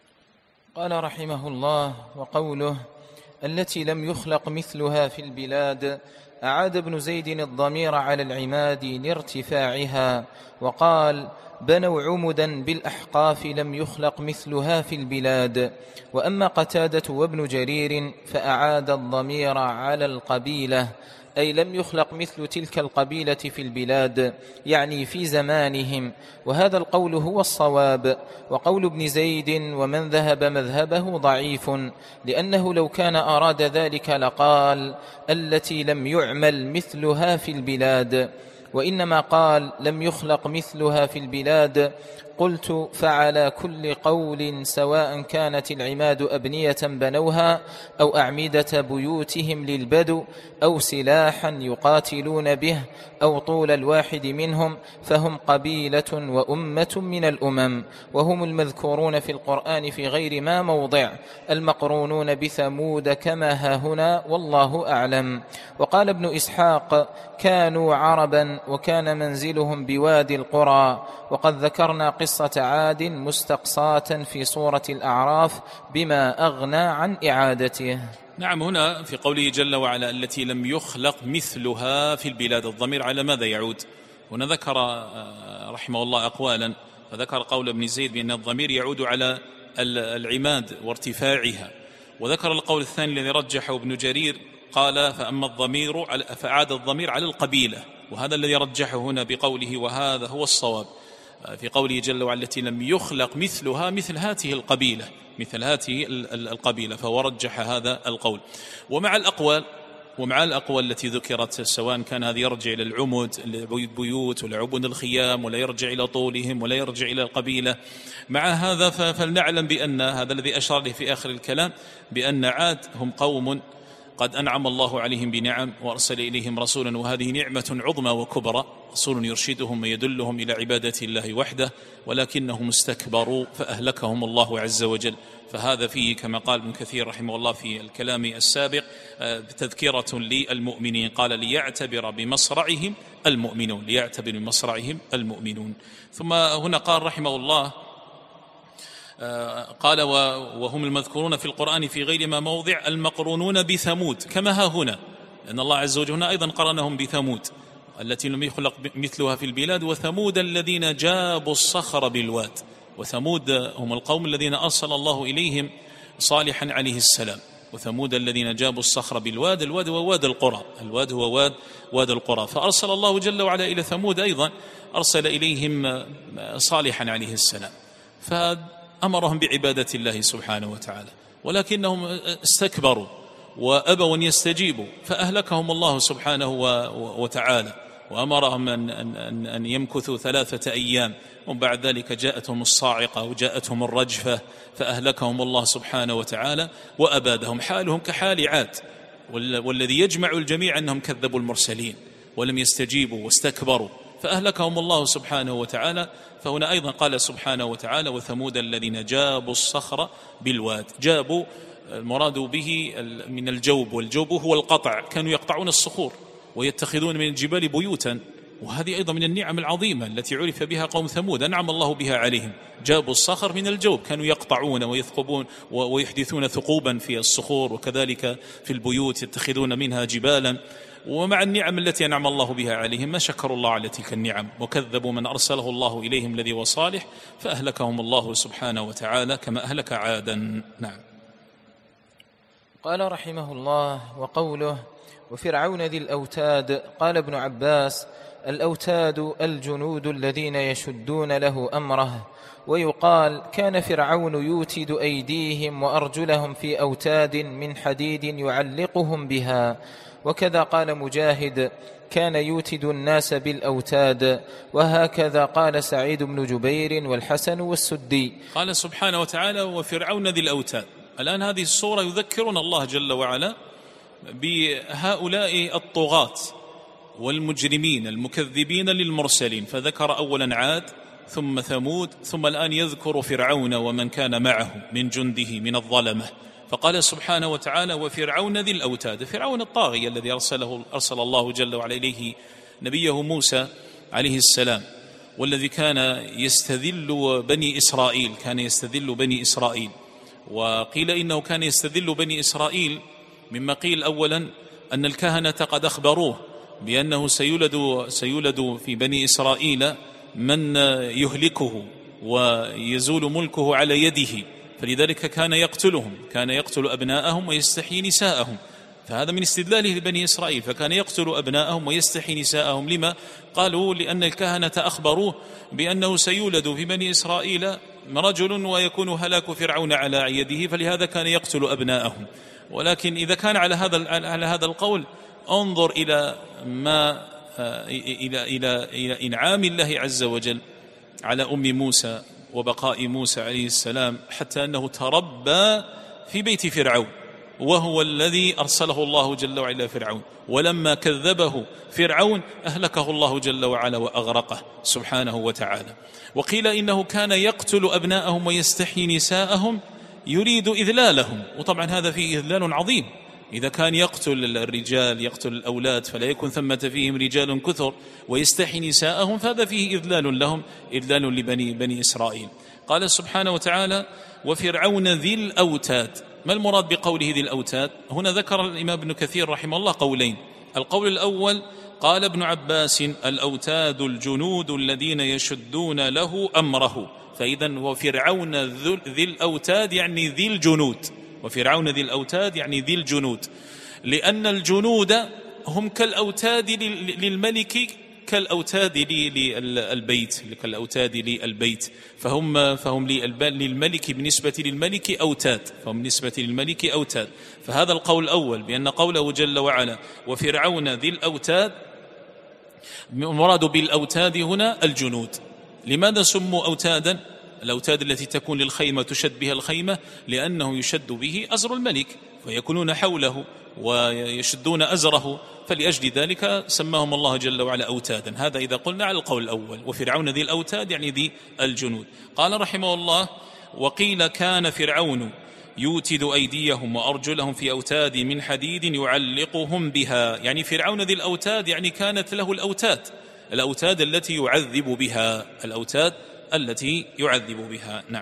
قال رحمه الله: وقوله التي لم يخلق مثلها في البلاد، أعاد ابن زيد الضمير على العماد لارتفاعها، وقال بنوا عمدا بالأحقاف لم يخلق مثلها في البلاد. وأما قتادة وابن جرير فأعاد الضمير على القبيلة، أي لم يخلق مثل تلك القبيلة في البلاد، يعني في زمانهم، وهذا القول هو الصواب. وقول ابن زيد ومن ذهب مذهبه ضعيف، لأنه لو كان أراد ذلك لقال التي لم يعمل مثلها في البلاد، وإنما قال لم يخلق مثلها في البلاد. قلت فعلى كل قول سواء كانت العماد أبنية بنوها أو أعمدة بيوتهم للبدو أو سلاحا يقاتلون به أو طول الواحد منهم، فهم قبيلة وأمة من الأمم، وهم المذكورون في القرآن في غير ما موضع، المقرونون بثمود كما هاهنا، والله أعلم. وقال ابن إسحاق كانوا عربا وكان منزلهم بوادي القرى، وقد ذكرنا قصة عاد مستقصاة في سورة الأعراف بما أغنى عن إعادته. نعم. هنا في قوله جل وعلا التي لم يخلق مثلها في البلاد، الضمير على ماذا يعود؟ هنا ذكر رحمه الله أقوالا، فذكر قول ابن زيد بأن الضمير يعود على العماد وارتفاعها، وذكر القول الثاني الذي رجحه ابن جرير، قال فأعاد الضمير على القبيلة، وهذا الذي رجحه هنا بقوله وهذا هو الصواب في قوله جل وعلا التي لم يخلق مثلها مثل هذه القبيلة، فهو رجح هذا القول. ومع الأقوال التي ذكرت، سواء كان هذا يرجع إلى العمد البيوت ولا عمد الخيام، ولا يرجع إلى طولهم، ولا يرجع إلى القبيلة، مع هذا فلنعلم بأن هذا الذي أشار له في آخر الكلام بأن عاد هم قوم قد أنعم الله عليهم بنعم وأرسل إليهم رسولا، وهذه نعمة عظمى وكبرى، رسول يرشدهم ويدلهم إلى عبادة الله وحده، ولكنهم استكبروا فأهلكهم الله عز وجل. فهذا فيه كما قال ابن كثير رحمه الله في الكلام السابق تذكرة للمؤمنين، قال ليعتبر بمصرعهم المؤمنون. ثم هنا قال رحمه الله قال وهم المذكورون في القرآن في غير ما موضع المقرونون بثمود كما ها هنا، لأن الله عز وجل هنا أيضا قرنهم بثمود التي لم يخلق مثلها في البلاد، وثمود الذين جابوا الصخر بالواد. وثمود هم القوم الذين أرسل الله إليهم صالحا عليه السلام، وثمود الذين جابوا الصخر بالواد، الواد هو واد القرى، فأرسل الله جل وعلا إلى ثمود أيضا أرسل إليهم صالحا عليه السلام، فأمرهم بعبادة الله سبحانه وتعالى، ولكنهم استكبروا وأبوا أن يستجيبوا، فأهلكهم الله سبحانه وتعالى. وأمرهم أن يمكثوا 3 أيام، وبعد ذلك جاءتهم الصاعقة وجاءتهم الرجفة فأهلكهم الله سبحانه وتعالى وأبادهم. حالهم كحال عاد، والذي يجمع الجميع أنهم كذبوا المرسلين ولم يستجيبوا واستكبروا فأهلكهم الله سبحانه وتعالى. فهنا أيضا قال سبحانه وتعالى: وثمود الذين جابوا الصخر بالواد. جابوا المراد به من الجوب، والجوب هو القطع، كانوا يقطعون الصخور ويتخذون من الجبال بيوتا، وهذه أيضا من النعم العظيمة التي عرف بها قوم ثمود، أنعم الله بها عليهم. جابوا الصخر من الجوب، كانوا يقطعون ويثقبون ويحدثون ثقوبا في الصخور، وكذلك في البيوت يتخذون منها جبالا. ومع النعم التي أنعم الله بها عليهم ما شكروا الله على تلك النعم، وكذبوا من أرسله الله إليهم الذي هو صالح، فأهلكهم الله سبحانه وتعالى كما أهلك عادا. نعم. قال رحمه الله: وقوله وفرعون ذي الأوتاد، قال ابن عباس: الأوتاد الجنود الذين يشدون له أمره. ويقال: كان فرعون يوتد أيديهم وأرجلهم في أوتاد من حديد يعلقهم بها. وكذا قال مجاهد: كان يوتد الناس بالأوتاد. وهكذا قال سعيد بن جبير والحسن والسدي. قال سبحانه وتعالى: وفرعون ذي الأوتاد. الآن هذه السورة يذكرنا الله جل وعلا بهؤلاء الطغاة والمجرمين المكذبين للمرسلين، فذكر أولا عاد ثم ثمود، ثم الآن يذكر فرعون ومن كان معه من جنده من الظلمة. فقال سبحانه وتعالى: وفرعون ذي الأوتاد. فرعون الطاغية الذي أرسل الله جل وعلا إليه نبيه موسى عليه السلام، والذي كان يستذل بني إسرائيل. وقيل إنه كان يستذل بني إسرائيل مما قيل أولا أن الكهنة قد أخبروه بأنه سيولد في بني إسرائيل من يهلكه ويزول ملكه على يده، فلذلك كان يقتلهم، كان يقتل أبناءهم ويستحيي نساءهم. فهذا من استدلاله لبني إسرائيل، فكان يقتل أبناءهم ويستحيي نساءهم. لما؟ قالوا: لأن الكهنة أخبروه بأنه سيولد في بني إسرائيل رجل ويكون هلاك فرعون على يده، فلهذا كان يقتل أبناءهم. ولكن إذا كان على هذا القول، انظر إلى إلى إنعام الله عز وجل على أم موسى وبقاء موسى عليه السلام، حتى أنه تربى في بيت فرعون، وهو الذي أرسله الله جل وعلا فرعون. ولما كذبه فرعون أهلكه الله جل وعلا وأغرقه سبحانه وتعالى. وقيل إنه كان يقتل أبناءهم ويستحيي نساءهم يريد إذلالهم، وطبعا هذا فيه إذلال عظيم. إذا كان يقتل الرجال، يقتل الأولاد، فلا يكون ثمة فيهم رجال كثر، ويستحي نساءهم، فهذا فيه إذلال لهم، إذلال لبني إسرائيل. قال سبحانه وتعالى: وفرعون ذي الأوتاد. ما المراد بقوله ذي الأوتاد؟ هنا ذكر الإمام ابن كثير رحمه الله قولين. القول الأول قال ابن عباس: الأوتاد الجنود الذين يشدون له أمره. فإذا وفرعون ذي الأوتاد يعني ذي الجنود، وفرعون ذي الأوتاد يعني ذي الجنود، لأن الجنود هم كالأوتاد للملك، كالأوتاد للبيت، فهم للملك بالنسبة للملك أوتاد، فهذا القول الأول بأن قوله جل وعلا وفرعون ذي الأوتاد، المراد بالأوتاد هنا الجنود. لماذا سموا أوتادا؟ الأوتاد التي تكون للخيمة تشد بها الخيمة، لأنه يشد به أزر الملك، فيكونون حوله ويشدون أزره، فلأجل ذلك سماهم الله جل وعلا أوتادا. هذا إذا قلنا على القول الأول، وفرعون ذي الأوتاد يعني ذي الجنود. قال رحمه الله: وقيل كان فرعون يوتد أيديهم وأرجلهم في أوتاد من حديد يعلقهم بها. يعني فرعون ذي الأوتاد يعني كانت له الأوتاد التي يعذب بها. نعم.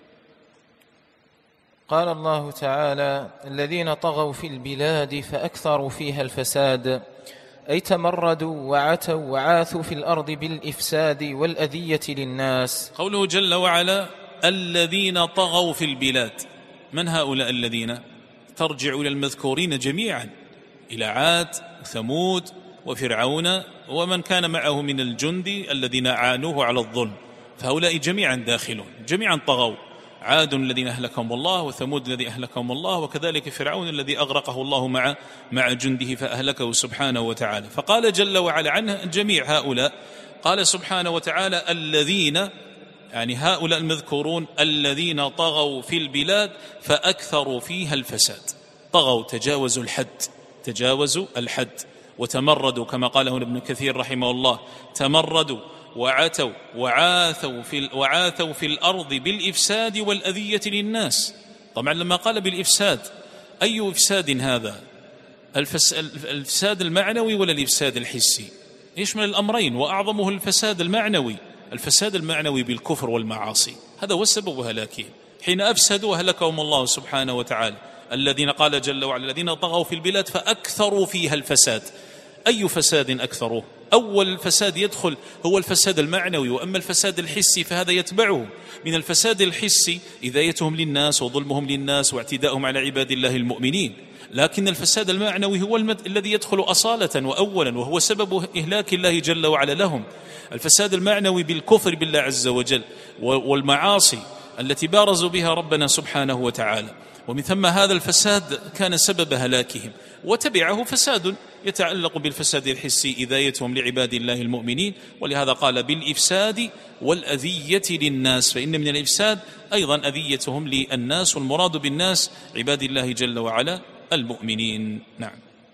قال الله تعالى: الذين طغوا في البلاد فأكثروا فيها الفساد، أي تمردوا وعتوا وعاثوا في الأرض بالإفساد والأذية للناس. قوله جل وعلا: الذين طغوا في البلاد، من هؤلاء الذين؟ ترجع إلى المذكورين جميعا، إلى عاد وثمود وفرعون ومن كان معه من الجند الذين عانوه على الظلم، فهؤلاء جميعا داخلون، جميعا طغوا. عاد الذين أهلكهم الله، وثمود الذي أهلكهم الله، وكذلك فرعون الذي أغرقه الله مع جنده فأهلكه سبحانه وتعالى. فقال جل وعلا عنه جميع هؤلاء، قال سبحانه وتعالى الذين، يعني هؤلاء المذكورون الذين طغوا في البلاد فأكثروا فيها الفساد. طغوا، تجاوزوا الحد وتمردوا، كما قاله ابن كثير رحمه الله، تمردوا وعتوا وعاثوا في الأرض بالإفساد والأذية للناس. طبعا لما قال بالإفساد، أي إفساد هذا؟ الفساد المعنوي ولا الإفساد الحسي؟ يشمل الأمرين، وأعظمه الفساد المعنوي. الفساد المعنوي بالكفر والمعاصي، هذا هو السبب هلاكهم. حين أفسدوا أهلكهم الله سبحانه وتعالى. الذين قال جل وعلا الذين طغوا في البلاد فأكثروا فيها الفساد. أي فساد أكثروه؟ أول الفساد يدخل هو الفساد المعنوي، وأما الفساد الحسي فهذا يتبعه. من الفساد الحسي إذايتهم للناس وظلمهم للناس واعتداؤهم على عباد الله المؤمنين، لكن الفساد المعنوي هو الذي يدخل أصالة وأولا، وهو سبب إهلاك الله جل وعلا لهم. الفساد المعنوي بالكفر بالله عز وجل والمعاصي التي بارزوا بها ربنا سبحانه وتعالى، ومن ثم هذا الفساد كان سبب هلاكهم. وتبعه فساد يتعلق بالفساد الحسي إذايتهم لعباد الله المؤمنين، ولهذا قال بالإفساد والأذية للناس، فإن من الإفساد أيضا أذيتهم للناس، والمراد بالناس عباد الله جل وعلا المؤمنين. نعم.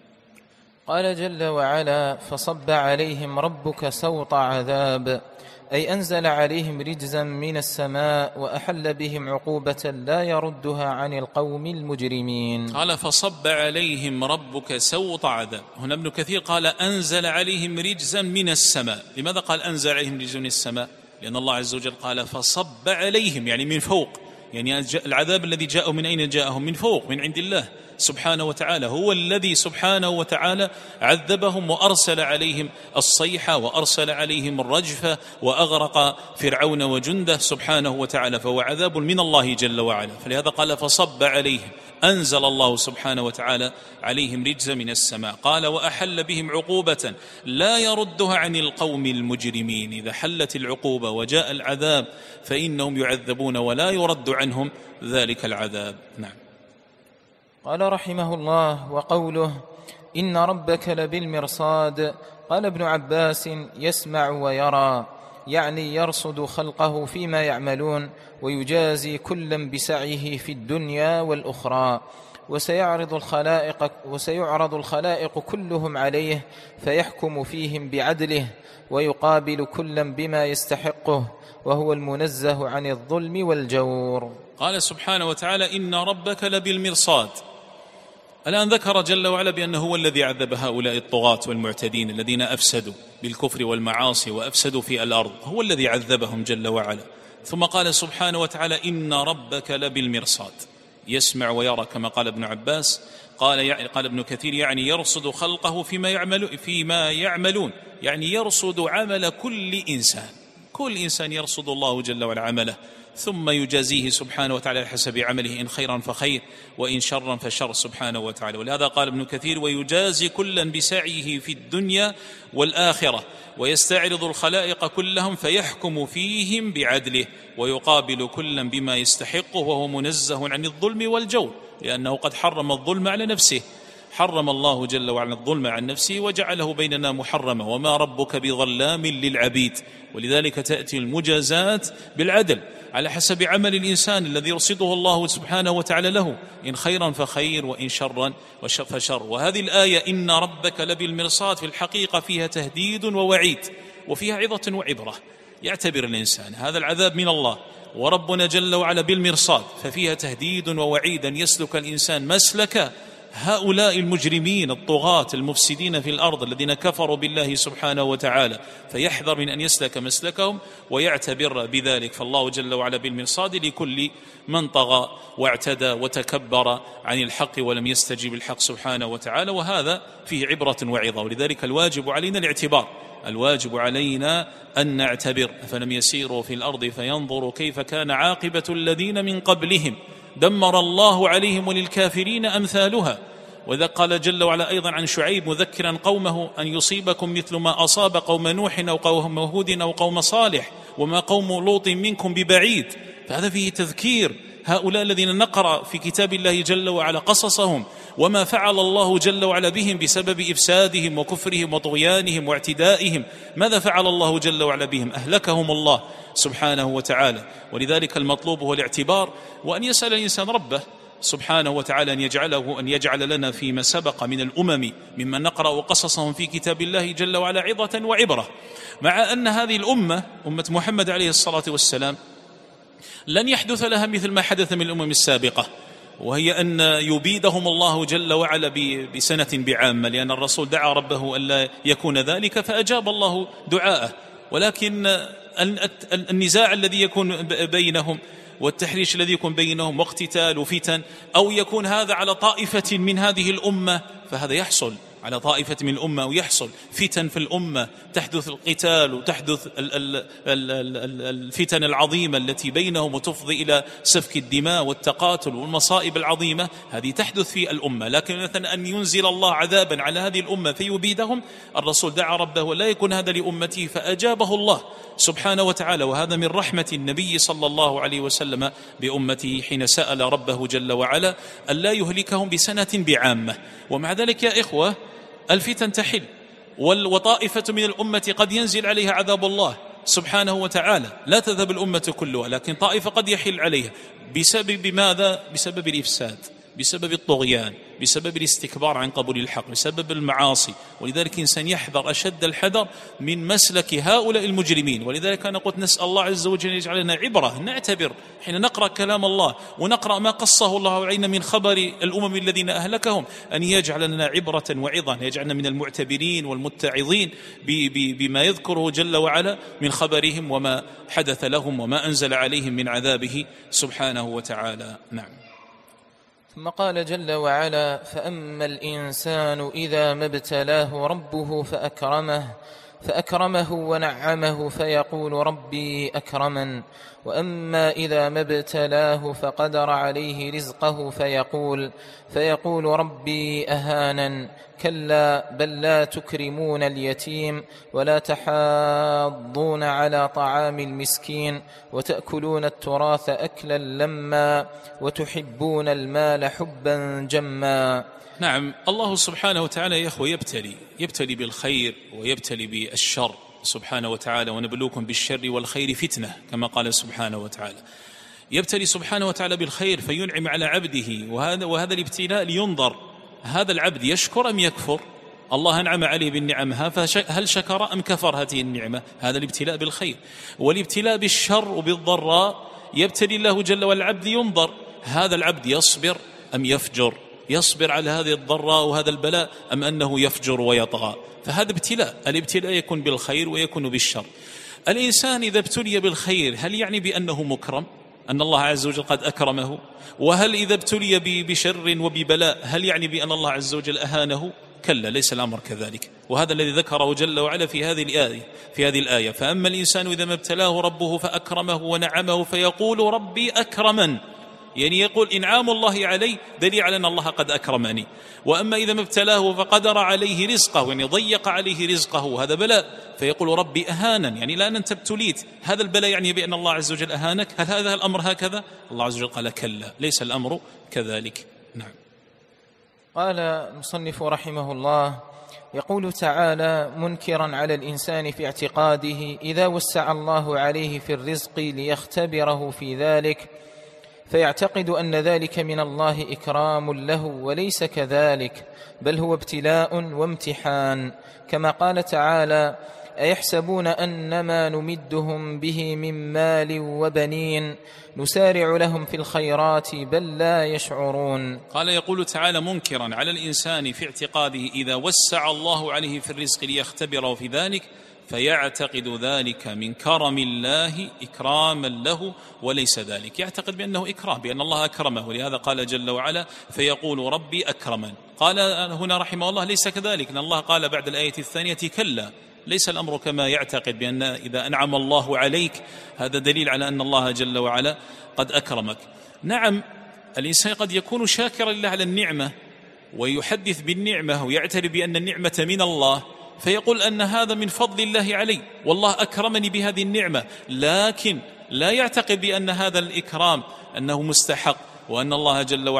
قال جل وعلا فصب عليهم ربك سوط عذاب، أي أنزل عليهم رجزا من السماء وأحل بهم عقوبة لا يردها عن القوم المجرمين. قال فصب عليهم ربك سوط عذاب. هنا ابن كثير قال أنزل عليهم رجزا من السماء. لماذا قال أنزل عليهم رجزا من السماء؟ لأن الله عز وجل قال فصب عليهم، يعني من فوق، يعني العذاب الذي جاءه من أين جاءهم؟ من فوق، من عند الله سبحانه وتعالى. هو الذي سبحانه وتعالى عذبهم وأرسل عليهم الصيحة وأرسل عليهم الرجفة وأغرق فرعون وجنده سبحانه وتعالى، فهو عذاب من الله جل وعلا. فلهذا قال فصب عليهم، أنزل الله سبحانه وتعالى عليهم رجزا من السماء. قال وأحل بهم عقوبة لا يردها عن القوم المجرمين. إذا حلت العقوبة وجاء العذاب فإنهم يعذبون ولا يرد عنهم ذلك العذاب. نعم. قال رحمه الله وقوله إن ربك لبالمرصاد، قال ابن عباس يسمع ويرى، يعني يرصد خلقه فيما يعملون ويجازي كلا بسعيه في الدنيا والأخرى، وسيعرض الخلائق كلهم عليه فيحكم فيهم بعدله ويقابل كلا بما يستحقه، وهو المنزه عن الظلم والجور. قال سبحانه وتعالى إن ربك لبالمرصاد. الآن ذكر جل وعلا بأنه هو الذي عذب هؤلاء الطغاة والمعتدين الذين أفسدوا بالكفر والمعاصي وأفسدوا في الأرض، هو الذي عذبهم جل وعلا. ثم قال سبحانه وتعالى إن ربك لبالمرصاد، يسمع ويرى كما قال ابن عباس. قال ابن كثير يعني يرصد خلقه فيما يعملون، يعني يرصد عمل كل إنسان يرصد الله جل وعلا عمله، ثم يجازيه سبحانه وتعالى على حسب عمله، إن خيرا فخير وإن شرا فشر سبحانه وتعالى. ولهذا قال ابن كثير ويجازي كلا بسعيه في الدنيا والآخرة ويستعرض الخلائق كلهم فيحكم فيهم بعدله ويقابل كلا بما يستحقه، وهو منزه عن الظلم والجور، لأنه قد حرم الظلم على نفسه. حرم الله جل وعلا الظلم عن نفسه وجعله بيننا محرما، وما ربك بظلام للعبيد. ولذلك تأتي المجازات بالعدل على حسب عمل الإنسان الذي يرصده الله سبحانه وتعالى له، إن خيرا فخير وإن شرا فشر. وهذه الآية إن ربك لبالمرصاد في الحقيقة فيها تهديد ووعيد، وفيها عظة وعبرة. يعتبر الإنسان هذا العذاب من الله وربنا جل وعلا بالمرصاد، ففيها تهديد ووعيد أن يسلك الإنسان مسلك هؤلاء المجرمين الطغاة المفسدين في الأرض الذين كفروا بالله سبحانه وتعالى، فيحذر من أن يسلك مسلكهم ويعتبر بذلك. فالله جل وعلا بالمرصاد لكل من طغى واعتدى وتكبر عن الحق ولم يستجب الحق سبحانه وتعالى، وهذا فيه عبرة وعظة. ولذلك الواجب علينا الاعتبار، الواجب علينا أن نعتبر. أفلم يسيروا في الأرض فينظروا كيف كان عاقبة الذين من قبلهم دمر الله عليهم وللكافرين أمثالها. وإذا قال جل وعلا أيضا عن شعيب مذكرا قومه أن يصيبكم مثل ما أصاب قوم نوح أو قوم هود أو قوم صالح وما قوم لوط منكم ببعيد. فهذا فيه تذكير هؤلاء الذين نقرأ في كتاب الله جل وعلا قصصهم وما فعل الله جل وعلا بهم بسبب إفسادهم وكفرهم وطغيانهم واعتدائهم. ماذا فعل الله جل وعلا بهم؟ أهلكهم الله سبحانه وتعالى. ولذلك المطلوب هو الاعتبار، وأن يسأل الإنسان ربه سبحانه وتعالى أن يجعل لنا فيما سبق من الأمم ممن نقرأ قصصهم في كتاب الله جل وعلا عظة وعبرة. مع أن هذه الأمة أمة محمد عليه الصلاة والسلام لن يحدث لها مثل ما حدث من الأمم السابقة، وهي أن يبيدهم الله جل وعلا بسنة بعامة، لأن الرسول دعا ربه ألا يكون ذلك فأجاب الله دعاءه. ولكن النزاع الذي يكون بينهم والتحريش الذي يكون بينهم واقتتال وفتن، أو يكون هذا على طائفة من هذه الأمة، فهذا يحصل على طائفة من الأمة، ويحصل فتن في الأمة، تحدث القتال وتحدث الفتن العظيمة التي بينهم وتفضي إلى سفك الدماء والتقاتل والمصائب العظيمة، هذه تحدث في الأمة. لكن مثلا أن ينزل الله عذابا على هذه الأمة فيبيدهم، الرسول دعا ربه ولا يكون هذا لأمته فأجابه الله سبحانه وتعالى. وهذا من رحمة النبي صلى الله عليه وسلم بأمته حين سأل ربه جل وعلا ألا يهلكهم بسنة بعامة. ومع ذلك يا إخوة الفتن تحل، وطائفة من الأمة قد ينزل عليها عذاب الله سبحانه وتعالى، لا تذهب الأمة كلها، لكن طائفة قد يحل عليها بسبب ماذا؟ بسبب الإفساد، بسبب الطغيان، بسبب الاستكبار عن قبول الحق، بسبب المعاصي. ولذلك الإنسان يحذر أشد الحذر من مسلك هؤلاء المجرمين. ولذلك أنا قلت نسأل الله عز وجل يجعلنا عبرة، نعتبر حين نقرأ كلام الله ونقرأ ما قصه الله علينا من خبر الأمم الذين أهلكهم، أن يجعل لنا عبرة وعظة، يجعلنا من المعتبرين والمتعظين بما يذكره جل وعلا من خبرهم وما حدث لهم وما أنزل عليهم من عذابه سبحانه وتعالى. نعم. ثم قال جل وعلا: فأما الإنسان إذا ما ابتلاه ربه فأكرمه ونعمه فيقول ربي أكرمن، وأما إذا ما ابتلاه فقدر عليه رزقه فيقول ربي أهانن. كلا بل لا تكرمون اليتيم ولا تحاضون على طعام المسكين وتأكلون التراث أكلا لما وتحبون المال حبا جما. نعم، الله سبحانه وتعالى يا أخوة يبتلي بالخير ويبتلي بالشر سبحانه وتعالى، ونبلوكم بالشر والخير فتنة كما قال سبحانه وتعالى. يبتلي سبحانه وتعالى بالخير فينعم على عبده، وهذا الابتلاء لينظر هذا العبد يشكر أم يكفر. الله أنعم عليه بالنعمها، فهل شكر أم كفر هذه النعمة؟ هذا الابتلاء بالخير. والابتلاء بالشر وبالضراء يبتلي الله جل وعلا العبد، ينظر هذا العبد يصبر أم يفجر، يصبر على هذه الضراء وهذا البلاء أم أنه يفجر ويطغى. فهذا ابتلاء، الابتلاء يكون بالخير ويكون بالشر. الإنسان إذا ابتلي بالخير هل يعني بأنه مكرم، أن الله عز وجل قد أكرمه؟ وهل إذا ابتلي بشر وببلاء هل يعني بأن الله عز وجل أهانه؟ كلا، ليس الأمر كذلك. وهذا الذي ذكره جل وعلا في هذه الآية. فأما الإنسان إذا ما ابتلاه ربه فأكرمه ونعمه فيقول ربي أكرمن، يعني يقول إنعام الله علي دليل على أن الله قد أكرمني. وأما إذا ما ابتلاه فقدر عليه رزقه، يعني ضيق عليه رزقه، هذا بلاء، فيقول ربي أهانن، يعني لأن أنت ابتليت، هذا البلاء يعني بأن الله عز وجل أهانك. هل هذا الأمر هكذا؟ الله عز وجل قال كلا، ليس الأمر كذلك. نعم. قال المصنف رحمه الله: يقول تعالى منكرا على الإنسان في اعتقاده إذا وسع الله عليه في الرزق ليختبره في ذلك، فيعتقد أن ذلك من الله إكرام له، وليس كذلك، بل هو ابتلاء وامتحان، كما قال تعالى: أيحسبون أنما نمدهم به من مال وبنين نسارع لهم في الخيرات بل لا يشعرون. قال يقول تعالى منكرا على الإنسان في اعتقاده إذا وسع الله عليه في الرزق ليختبره في ذلك، فيعتقد ذلك من كرم الله إكراما له، وليس ذلك، يعتقد بأنه إكرام، بأن الله أكرمه. ولهذا قال جل وعلا: فيقول ربي أكرمن. قال هنا رحمه الله: ليس كذلك، لأن الله قال بعد الآية الثانية: كلا، ليس الأمر كما يعتقد بأن إذا أنعم الله عليك هذا دليل على أن الله جل وعلا قد أكرمك. نعم، الإنسان قد يكون شاكرا لله على النعمة ويحدث بالنعمة ويعترف بأن النعمة من الله، فيقول أن هذا من فضل الله علي، والله أكرمني بهذه النعمة، لكن لا يعتقد بأن هذا الإكرام أنه مستحق، وأن الله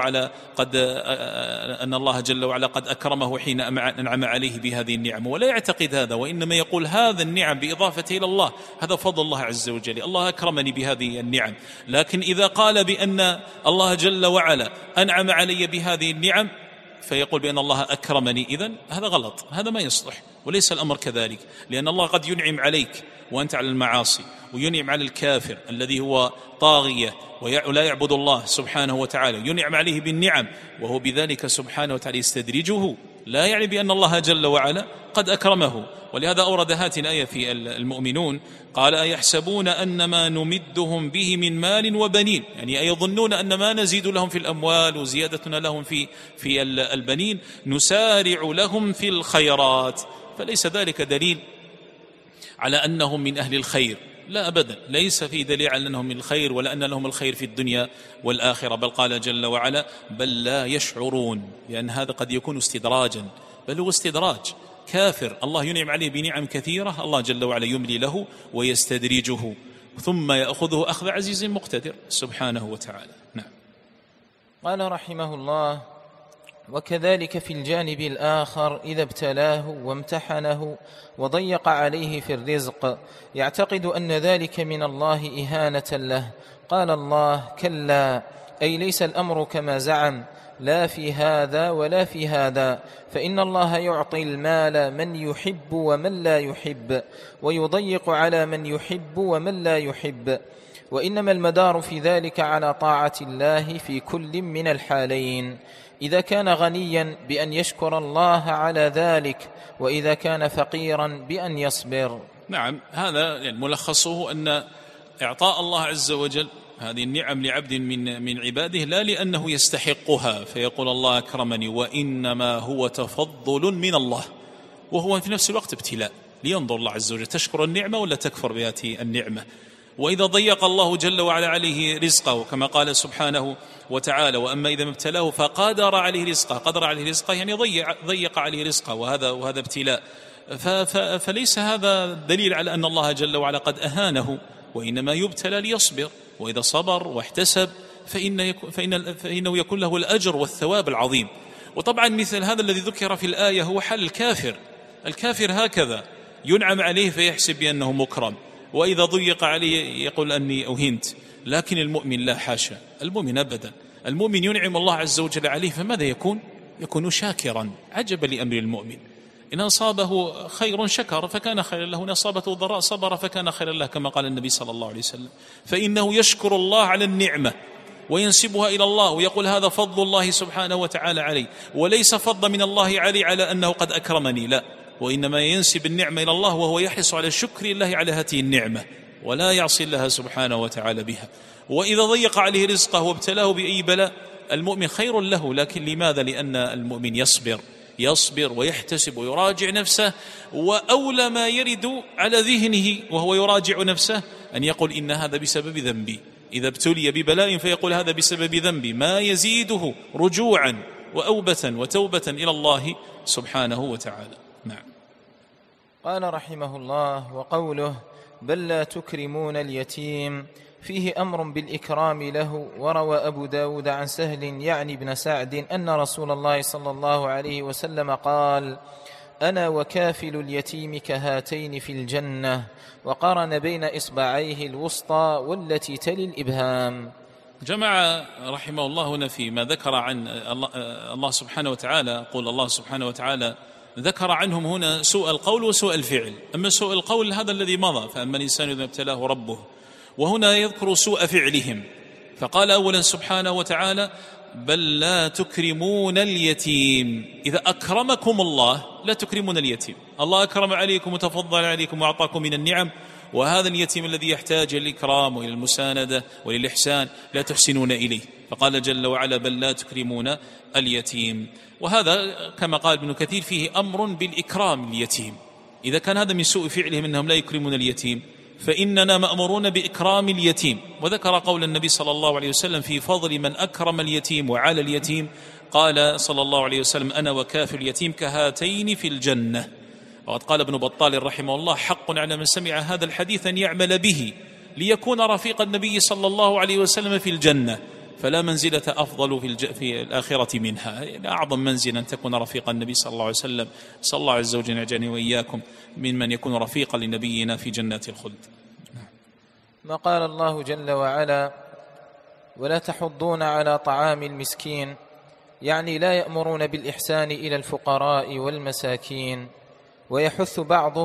جل وعلا قد أكرمه حين أنعم عليه بهذه النعم، ولا يعتقد هذا، وإنما يقول هذا النعم بإضافته إلى الله هذا فضل الله عز وجل، الله أكرمني بهذه النعم. لكن إذا قال بأن الله جل وعلا أنعم علي بهذه النعم فيقول بأن الله أكرمني، إذن هذا غلط، هذا ما يصلح، وليس الأمر كذلك، لأن الله قد ينعم عليك وأنت على المعاصي، وينعم على الكافر الذي هو طاغية ولا يعبد الله سبحانه وتعالى، ينعم عليه بالنعم وهو بذلك سبحانه وتعالى يستدرجه، لا يعني بأن الله جل وعلا قد أكرمه. ولهذا أورد هذه الآية في المؤمنون، قال أيحسبون أن ما نمدهم به من مال وبنين، يعني أيظنون أن ما نزيد لهم في الأموال وزيادتنا لهم في البنين نسارع لهم في الخيرات، فليس ذلك دليل على أنهم من أهل الخير، لا أبدا، ليس في دليل على أنهم من الخير ولا أن لهم الخير في الدنيا والآخرة، بل قال جل وعلا بل لا يشعرون، لأن هذا قد يكون استدراجا، بل هو استدراج، كافر الله ينعم عليه بنعم كثيرة، الله جل وعلا يملي له ويستدرجه ثم يأخذه أخذ عزيز مقتدر سبحانه وتعالى. نعم. قال رحمه الله: وكذلك في الجانب الآخر إذا ابتلاه وامتحنه وضيق عليه في الرزق يعتقد أن ذلك من الله إهانة له. قال الله: كلا، أي ليس الأمر كما زعم، لا في هذا ولا في هذا، فإن الله يعطي المال من يحب ومن لا يحب، ويضيق على من يحب ومن لا يحب، وإنما المدار في ذلك على طاعة الله في كل من الحالين، إذا كان غنيا بأن يشكر الله على ذلك، وإذا كان فقيرا بأن يصبر. نعم، هذا يعني ملخصه أن إعطاء الله عز وجل هذه النعم لعبد من عباده لا لأنه يستحقها فيقول الله أكرمني، وإنما هو تفضل من الله، وهو في نفس الوقت ابتلاء، لينظر الله عز وجل تشكر النعمة ولا تكفر بهذه النعمة. وإذا ضيق الله جل وعلا عليه رزقه كما قال سبحانه وتعالى: وأما إذا ما ابتلاه فقدر عليه رزقه، قدر عليه رزقه يعني ضيق عليه رزقه، وهذا ابتلاء، فليس هذا دليل على أن الله جل وعلا قد أهانه، وإنما يبتلى ليصبر، وإذا صبر واحتسب فإنه يكون له الأجر والثواب العظيم. وطبعا مثل هذا الذي ذكر في الآية هو حال الكافر هكذا ينعم عليه فيحسب بأنه مكرم، وإذا ضيق عليه يقول أني أهنت. لكن المؤمن لا، حاشا، المؤمن أبدا، المؤمن ينعم الله عز وجل عليه فماذا يكون شاكرا. عجبا لأمر المؤمن، إن أصابه خير شكر فكان خيرا له، إن أصابته ضراء صبر فكان خيرا له، كما قال النبي صلى الله عليه وسلم. فإنه يشكر الله على النعمة وينسبها إلى الله ويقول هذا فضل الله سبحانه وتعالى علي، وليس فضل من الله علي على أنه قد أكرمني، لا، وإنما ينسب النعمة إلى الله وهو يحرص على شكر الله على هذه النعمة ولا يعصي الله سبحانه وتعالى بها. وإذا ضيق عليه رزقه وابتلاه بأي بلاء المؤمن خير له، لكن لماذا؟ لأن المؤمن يصبر ويحتسب ويراجع نفسه، وأولى ما يرد على ذهنه وهو يراجع نفسه أن يقول إن هذا بسبب ذنبي، إذا ابتلي ببلاء فيقول هذا بسبب ذنبي، ما يزيده رجوعا وأوبة وتوبة إلى الله سبحانه وتعالى. نعم. قال رحمه الله: وقوله بل لا تكرمون اليتيم فيه أمر بالإكرام له. وروى أبو داود عن سهل يعني ابن سعد أن رسول الله صلى الله عليه وسلم قال: أنا وكافل اليتيم كهاتين في الجنة، وقارن بين إصبعيه الوسطى والتي تلي الإبهام. جمع رحمه الله هنا فيما ذكر عن الله سبحانه وتعالى، قول الله سبحانه وتعالى ذكر عنهم هنا سوء القول وسوء الفعل. أما سوء القول هذا الذي مضى، فأما الإنسان إذا ابتلاه ربه، وهنا يذكر سوء فعلهم، فقال أولا سبحانه وتعالى: بل لا تكرمون اليتيم. إذا أكرمكم الله لا تكرمون اليتيم، الله أكرم عليكم وتفضل عليكم وأعطاكم من النعم، وهذا اليتيم الذي يحتاج إلى الإكرام وإلى المساندة وإلى الإحسان لا تحسنون إليه، فقال جل وعلا: بل لا تكرمون اليتيم. وهذا كما قال ابن كثير فيه أمر بالإكرام اليتيم. إذا كان هذا من سوء فعلهم أنهم لا يكرمون اليتيم، فإننا مأمورون بإكرام اليتيم. وذكر قول النبي صلى الله عليه وسلم في فضل من أكرم اليتيم وعلى اليتيم، قال صلى الله عليه وسلم: أنا وكافل اليتيم كهاتين في الجنة. وقد قال ابن بطال رحمه الله: حق على من سمع هذا الحديث أن يعمل به، ليكون رفيق النبي صلى الله عليه وسلم في الجنة، فلا منزلة أفضل في الآخرة منها. أعظم منزل أن تكون رفيق النبي صلى الله عليه وسلم. صلى الله عز وجل يجعلني وإياكم ممن يكون رفيقا لنبينا في جنات الخلد. ما قال الله جل وعلا: ولا تحضون على طعام المسكين، يعني لا يأمرون بالإحسان إلى الفقراء والمساكين، ويحث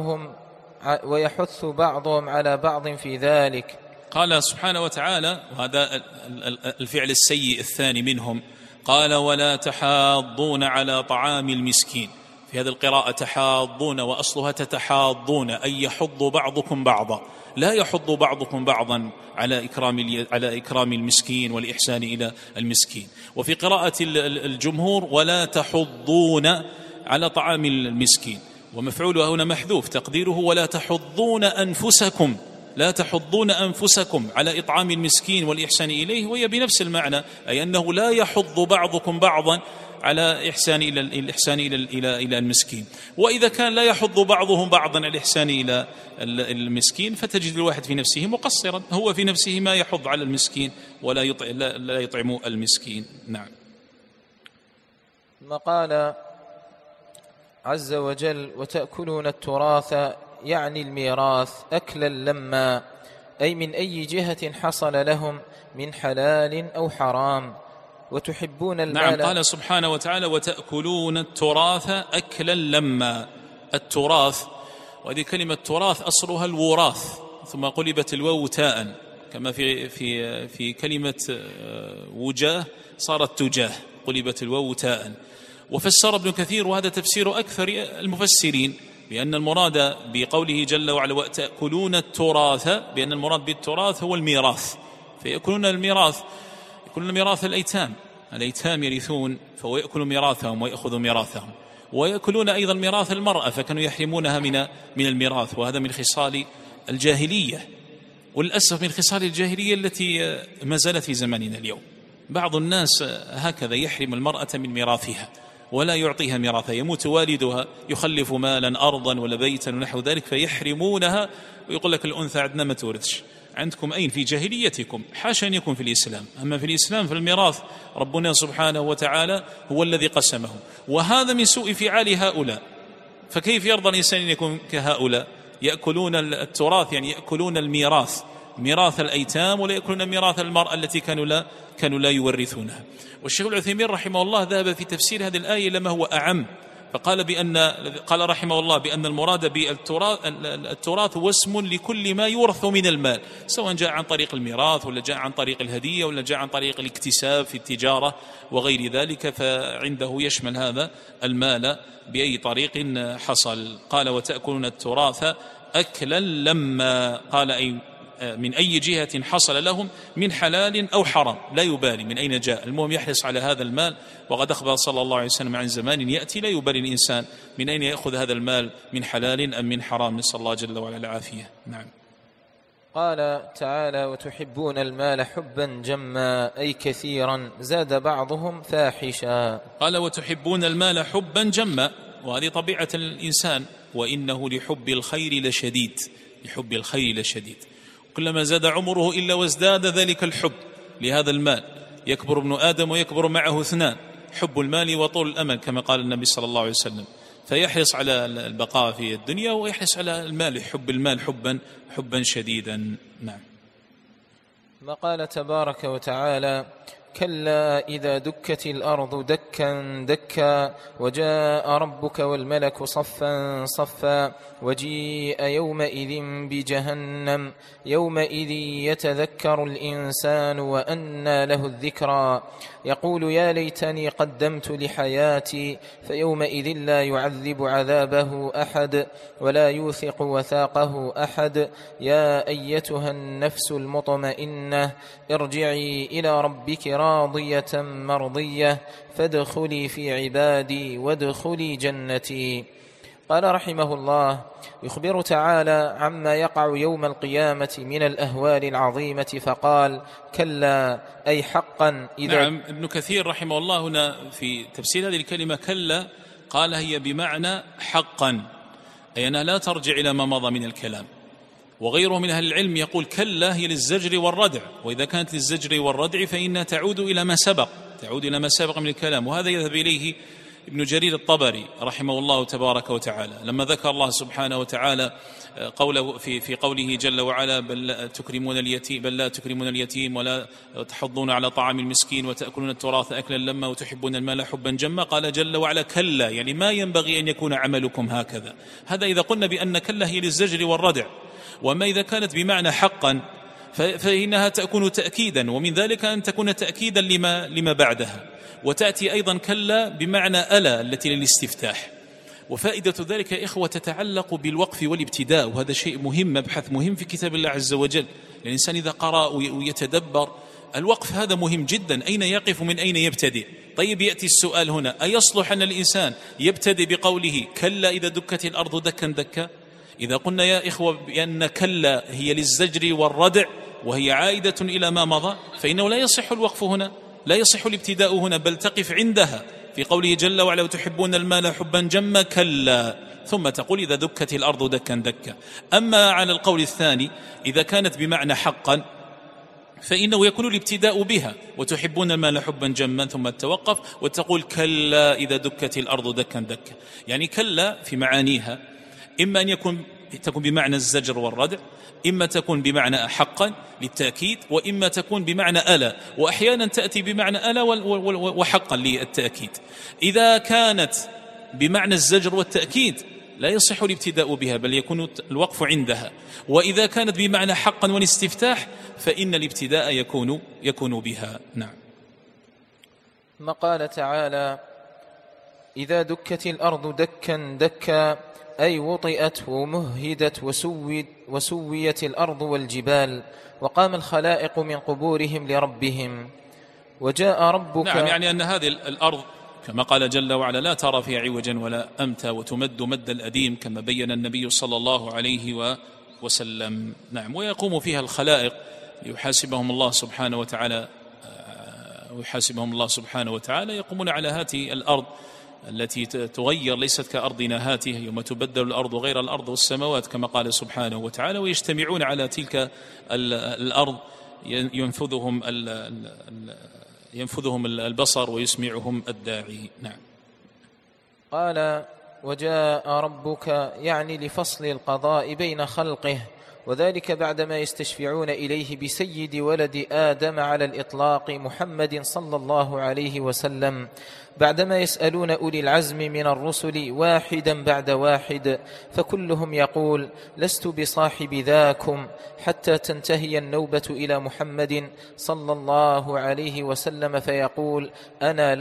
بعضهم على بعض في ذلك. قال سبحانه وتعالى، وهذا الفعل السيء الثاني منهم، قال: ولا تحاضون على طعام المسكين. في هذه القراءة تحاضون، وأصلها تتحاضون، أي يحض بعضكم بعضا، لا يحض بعضكم بعضا على إكرام المسكين والإحسان إلى المسكين. وفي قراءة الجمهور: ولا تحضون على طعام المسكين، ومفعولها هنا محذوف تقديره: ولا تحضون أنفسكم، لا تحضون أنفسكم على إطعام المسكين والإحسان إليه، وهي بنفس المعنى، أي أنه لا يحض بعضكم بعضا على الإحسان إلى المسكين. وإذا كان لا يحض بعضهم بعضا على الإحسان إلى المسكين، فتجد الواحد في نفسه مقصرا، هو في نفسه ما يحض على المسكين ولا يطعم المسكين. نعم. ما قال عز وجل: وتأكلون التراث، يعني الميراث، أكلا لما، أي من أي جهة حصل لهم من حلال أو حرام، وتحبون المال. نعم. قال سبحانه وتعالى: وتأكلون التراث أكلا لما. التراث، وهذه كلمة تراث أصلها الوراث، ثم قلبت الواو تاء، كما في كلمة وجاه صارت تجاه، قلبت الواو تاء. وفسر ابن كثير، وهذا تفسير أكثر المفسرين، بأن المراد بقوله جل وعلا: وتأكلون التراث، بأن المراد بالتراث هو الميراث، فيأكلون الميراث، يأكلون ميراث الأيتام يرثون، فهو يأكل ميراثهم ويأخذ ميراثهم. ويأكلون أيضا ميراث المرأة، فكانوا يحرمونها من الميراث، وهذا من خصال الجاهلية، وللأسف من خصال الجاهلية التي ما زالت في زماننا اليوم. بعض الناس هكذا يحرم المرأة من ميراثها ولا يعطيها ميراثها، يموت والدها يخلف مالا أرضا ولا بيتا ونحو ذلك، فيحرمونها، ويقول لك الأنثى عندنا ما تورثش. عندكم أين؟ في جاهليتكم، حاشا أن يكون في الإسلام. أما في الإسلام فالميراث ربنا سبحانه وتعالى هو الذي قسمه، وهذا من سوء فعال هؤلاء. فكيف يرضى الإنسان أن يكون كهؤلاء؟ يأكلون التراث، يعني يأكلون الميراث، ميراث الأيتام، ولا يأكلون ميراث المرأة التي كانوا لا يورثونها. والشيخ العثيمين رحمه الله ذهب في تفسير هذه الآية لما هو أعم، قال رحمه الله بأن المراد بالتراث هو اسم لكل ما يورث من المال، سواء جاء عن طريق الميراث ولا جاء عن طريق الهدية ولا جاء عن طريق الاكتساب في التجارة وغير ذلك، فعنده يشمل هذا المال بأي طريق حصل. قال: وتأكلون التراث أكلا لما، قال أي من أي جهة حصل لهم من حلال أو حرام، لا يبالي من أين جاء، المهم يحرص على هذا المال. وقد أخبر صلى الله عليه وسلم عن زمان يأتي لا يبالي الإنسان من أين يأخذ هذا المال، من حلال أم من حرام، نسأل الله جل وعلا العافية. نعم. قال تعالى: وتحبون المال حبا جما، أي كثيرا، زاد بعضهم فاحشا. قال: وتحبون المال حبا جما، وهذه طبيعة الإنسان، وإنه لحب الخير لشديد، لحب الخير لشديد. كلما زاد عمره إلا وازداد ذلك الحب لهذا المال. يكبر ابن آدم ويكبر معه اثنان: حب المال وطول الأمل، كما قال النبي صلى الله عليه وسلم. فيحرص على البقاء في الدنيا ويحرص على المال، يحب المال حبا شديدا. نعم. ما قال تبارك وتعالى: كلا إذا دكت الأرض دكا دكا، وجاء ربك والملك صفا صفا، وجيء يومئذ بجهنم، يومئذ يتذكر الإنسان وأنى له الذكرى، يقول يا ليتني قدمت لحياتي، فيومئذ لا يعذب عذابه أحد ولا يوثق وثاقه أحد. يا أيتها النفس المطمئنة، ارجعي إلى ربك راضية مرضية، فادخلي في عبادي وادخلي جنتي. قال رحمه الله: يخبر تعالى عما يقع يوم القيامة من الأهوال العظيمة، فقال: كلا، أي حقا. نعم. ابن كثير رحمه الله هنا في تفسير هذه الكلمة كلا قال: هي بمعنى حقا، أي أنها لا ترجع إلى ما مضى من الكلام، وغيره من أهل العلم يقول كلا هي للزجر والردع، وإذا كانت للزجر والردع فإنها تعود إلى ما سبق من الكلام، وهذا يذهب إليه ابن جرير الطبري رحمه الله تبارك وتعالى لما ذكر الله سبحانه وتعالى قوله في قوله جل وعلا بل لا تكرمون اليتيم ولا تحضون على طعام المسكين وتأكلون التراث أكلا لما وتحبون المال حبا جما، قال جل وعلا كلا، يعني ما ينبغي أن يكون عملكم هكذا. هذا إذا قلنا بأن كلا هي للزجر والردع. وما إذا كانت بمعنى حقا فإنها تكون تأكيدا، ومن ذلك أن تكون تأكيدا لما بعدها. وتأتي أيضا كلا بمعنى ألا التي للاستفتاح. وفائدة ذلك يا إخوة تتعلق بالوقف والابتداء، وهذا شيء مهم، مبحث مهم في كتاب الله عز وجل. الإنسان إذا قرأ ويتدبر الوقف هذا مهم جدا، أين يقف من أين يبتدئ؟ طيب يأتي السؤال هنا، أيصلح أن الإنسان يبتدئ بقوله كلا إذا دكت الأرض دكا دكا؟ إذا قلنا يا إخوة بأن كلا هي للزجر والردع وهي عائدة إلى ما مضى، فإنه لا يصح الوقف هنا، لا يصح الابتداء هنا، بل تقف عندها في قوله جل وعلا وتحبون المال حبا جما كلا، ثم تقول إذا دكت الأرض دكا دكا. أما على القول الثاني إذا كانت بمعنى حقا فإنه يكون الابتداء بها وتحبون المال حبا جما، ثم توقف وتقول كلا إذا دكت الأرض دكا دكا. يعني كلا في معانيها إما أن تكون بمعنى الزجر والردع، إما تكون بمعنى حقا للتأكيد، وإما تكون بمعنى ألا، وأحيانا تأتي بمعنى ألا وحقا للتأكيد. إذا كانت بمعنى الزجر والتأكيد لا يصح الابتداء بها، بل يكون الوقف عندها. وإذا كانت بمعنى حقا والاستفتاح فإن الابتداء يكون بها. نعم. ثم قال تعالى إذا دكت الأرض دكا دكا، أي وطئت ومهدت وسويت الأرض والجبال، وقام الخلائق من قبورهم لربهم، وجاء ربك. نعم، يعني أن هذه الأرض كما قال جل وعلا لا ترى فيها عوجا ولا أمتا وتمد مد الأديم كما بين النبي صلى الله عليه وسلم. نعم، ويقوم فيها الخلائق ليحاسبهم الله سبحانه وتعالى يقومون على هذه الأرض التي تغير، ليست كأرضنا هاته يوم تبدل الأرض غير الأرض والسماوات كما قال سبحانه وتعالى، ويجتمعون على تلك الأرض ينفذهم البصر ويسمعهم الداعي. نعم. قال وجاء ربك، يعني لفصل القضاء بين خلقه، وذلك بعدما يستشفعون إليه بسيد ولد آدم على الإطلاق محمد صلى الله عليه وسلم، بعدما يسألون أولي العزم من الرسل واحدا بعد واحد، فكلهم يقول لست بصاحب ذاكم، حتى تنتهي النوبة إلى محمد صلى الله عليه وسلم فيقول أنا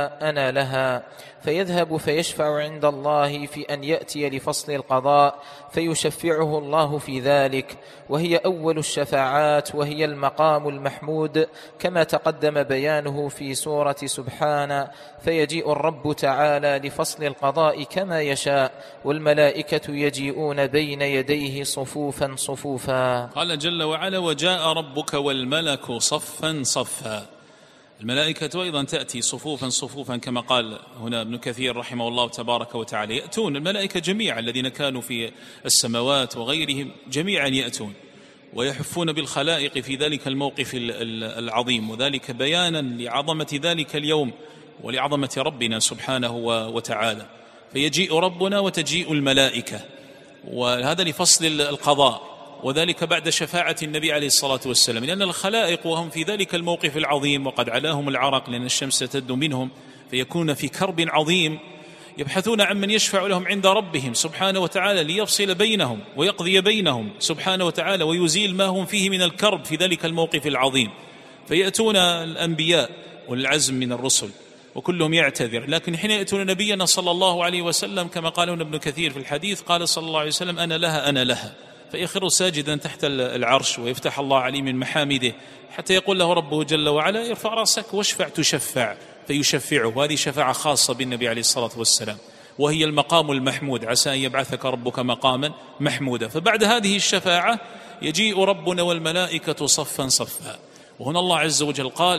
لها، فيذهب فيشفع عند الله في أن يأتي لفصل القضاء، فيشفعه الله في ذلك، وهي أول الشفاعات، وهي المقام المحمود كما تقدم بيانه في سورة سبحانه. فيجيء الرب تعالى لفصل القضاء كما يشاء، والملائكة يجيئون بين يديه صفوفا صفوفا. قال جل وعلا وجاء ربك والملك صفا صفا. الملائكة أيضا تأتي صفوفا صفوفا كما قال هنا ابن كثير رحمه الله تبارك وتعالى، يأتون الملائكة جميعا الذين كانوا في السماوات وغيرهم جميعا يأتون ويحفون بالخلائق في ذلك الموقف العظيم، وذلك بيانا لعظمة ذلك اليوم ولعظمة ربنا سبحانه وتعالى. فيجيء ربنا وتجيء الملائكة، وهذا لفصل القضاء، وذلك بعد شفاعة النبي عليه الصلاة والسلام، لأن الخلائق وهم في ذلك الموقف العظيم وقد علاهم العرق لأن الشمس تد منهم، فيكون في كرب عظيم يبحثون عن من يشفع لهم عند ربهم سبحانه وتعالى ليفصل بينهم ويقضي بينهم سبحانه وتعالى ويزيل ما هم فيه من الكرب في ذلك الموقف العظيم. فيأتون الأنبياء والعزم من الرسل وكلهم يعتذر، لكن حين يأتون نبينا صلى الله عليه وسلم كما قال ابن كثير في الحديث قال صلى الله عليه وسلم أنا لها، فيخر ساجدا تحت العرش ويفتح الله عليه من محامده حتى يقول له ربه جل وعلا ارفع رأسك واشفع تشفع، فيشفعه. وهذه شفاعة خاصة بالنبي عليه الصلاة والسلام، وهي المقام المحمود، عسى أن يبعثك ربك مقاما محمودا. فبعد هذه الشفاعة يجيء ربنا والملائكة صفا صفا. وهنا الله عز وجل قال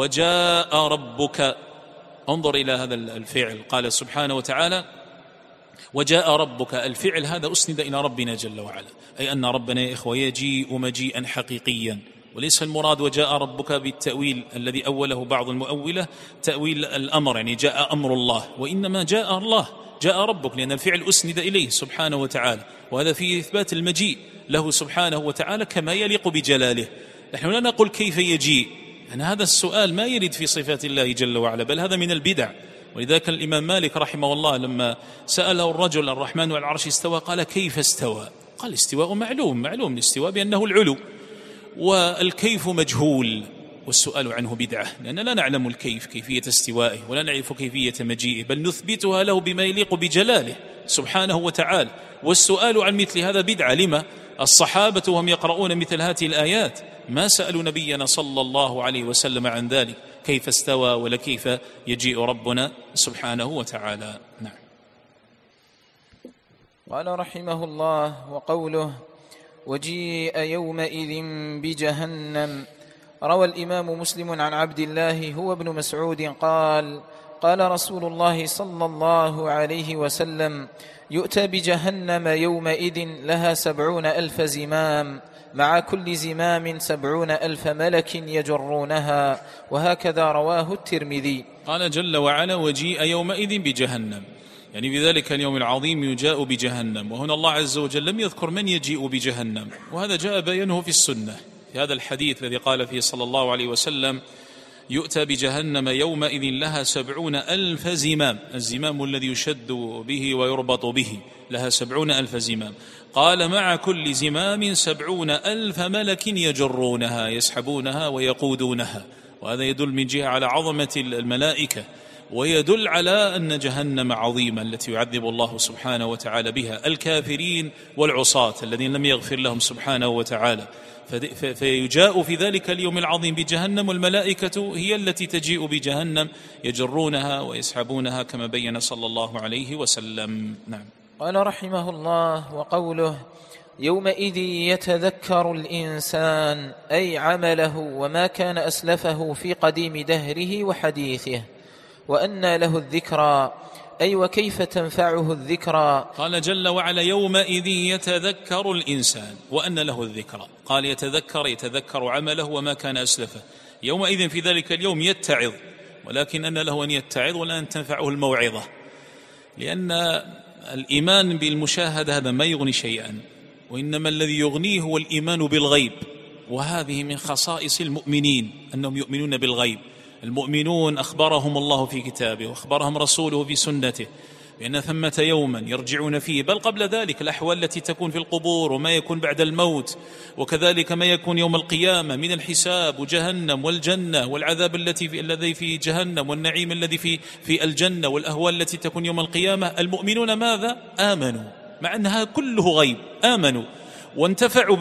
وجاء ربك، انظر إلى هذا الفعل، قال سبحانه وتعالى وجاء ربك الفعل هذا أسند إلى ربنا جل وعلا، أي أن ربنا يا إخوة يجيء مجيئا حقيقيا، وليس المراد وجاء ربك بالتأويل الذي أوله بعض المؤولة تأويل الأمر، يعني جاء أمر الله، وإنما جاء الله، جاء ربك، لأن الفعل أسند إليه سبحانه وتعالى، وهذا فيه إثبات المجيء له سبحانه وتعالى كما يليق بجلاله. نحن لا نقول كيف يجيء، يعني هذا السؤال ما يرد في صفات الله جل وعلا، بل هذا من البدع. ولذلك الإمام مالك رحمه الله لما سأله الرجل الرحمن على العرش استوى قال كيف استوى؟ قال الاستواء معلوم الاستواء بأنه العلو، والكيف مجهول، والسؤال عنه بدعة، لأن لا نعلم كيفية استوائه، ولا نعرف كيفية مجيئه، بل نثبتها له بما يليق بجلاله سبحانه وتعالى. والسؤال عن مثل هذا بدعة. لما؟ الصحابة وهم يقرؤون مثل هذه الآيات ما سألوا نبينا صلى الله عليه وسلم عن ذلك، كيف استوى ولا كيف يجيء ربنا سبحانه وتعالى. نعم. قال رحمه الله: وقوله وجيء يومئذ بجهنم، روى الإمام مسلم عن عبد الله هو ابن مسعود قال: قال رسول الله صلى الله عليه وسلم: يؤتى بجهنم يومئذ لها 70,000 زمام، مع كل زمام 70,000 ملك يجرونها، وهكذا رواه الترمذي. قال جل وعلا: وجيء يومئذ بجهنم، يعني بذلك اليوم العظيم يجاء بجهنم. وهنا الله عز وجل لم يذكر من يجيء بجهنم، وهذا جاء بيانه في السنة في هذا الحديث الذي قال فيه صلى الله عليه وسلم: يؤتى بجهنم يومئذ لها 70,000 زمام، الزمام الذي يشد به ويربط به، لها 70,000 زمام. قال: مع كل زمام 70,000 ملك يجرونها، يسحبونها ويقودونها. وهذا يدل من جهة على عظمة الملائكة، ويدل على أن جهنم عظيمة التي يعذب الله سبحانه وتعالى بها الكافرين والعصاة الذين لم يغفر لهم سبحانه وتعالى. فيجاء في ذلك اليوم العظيم بجهنم، والملائكة هي التي تجيء بجهنم يجرونها ويسحبونها كما بين صلى الله عليه وسلم. نعم. قال رحمه الله: وقوله يومئذ يتذكر الإنسان، أي عمله وما كان أسلفه في قديم دهره وحديثه، وأنى له الذكرى، أي وكيف تنفعه الذكرى. قال جل وعلا: يومئذ يتذكر الإنسان، وأن له الذكرى. قال يتذكر عمله وما كان أسلفه. يومئذ في ذلك اليوم يتعظ، ولكن أن له أن يتعظ ولا أن تنفعه الموعظة، لأن الإيمان بالمشاهدة هذا ما يغني شيئا، وإنما الذي يغنيه هو الإيمان بالغيب، وهذه من خصائص المؤمنين أنهم يؤمنون بالغيب. المؤمنون أخبرهم الله في كتابه، وأخبرهم رسوله في سنته بأن ثمة يوما يرجعون فيه، بل قبل ذلك الأحوال التي تكون في القبور، وما يكون بعد الموت، وكذلك ما يكون يوم القيامة من الحساب وجهنم والجنة والعذاب الذي في جهنم والنعيم الذي في الجنة والأهوال التي تكون يوم القيامة. المؤمنون ماذا؟ آمنوا، مع أنها كله غيب، آمنوا وانتفعوا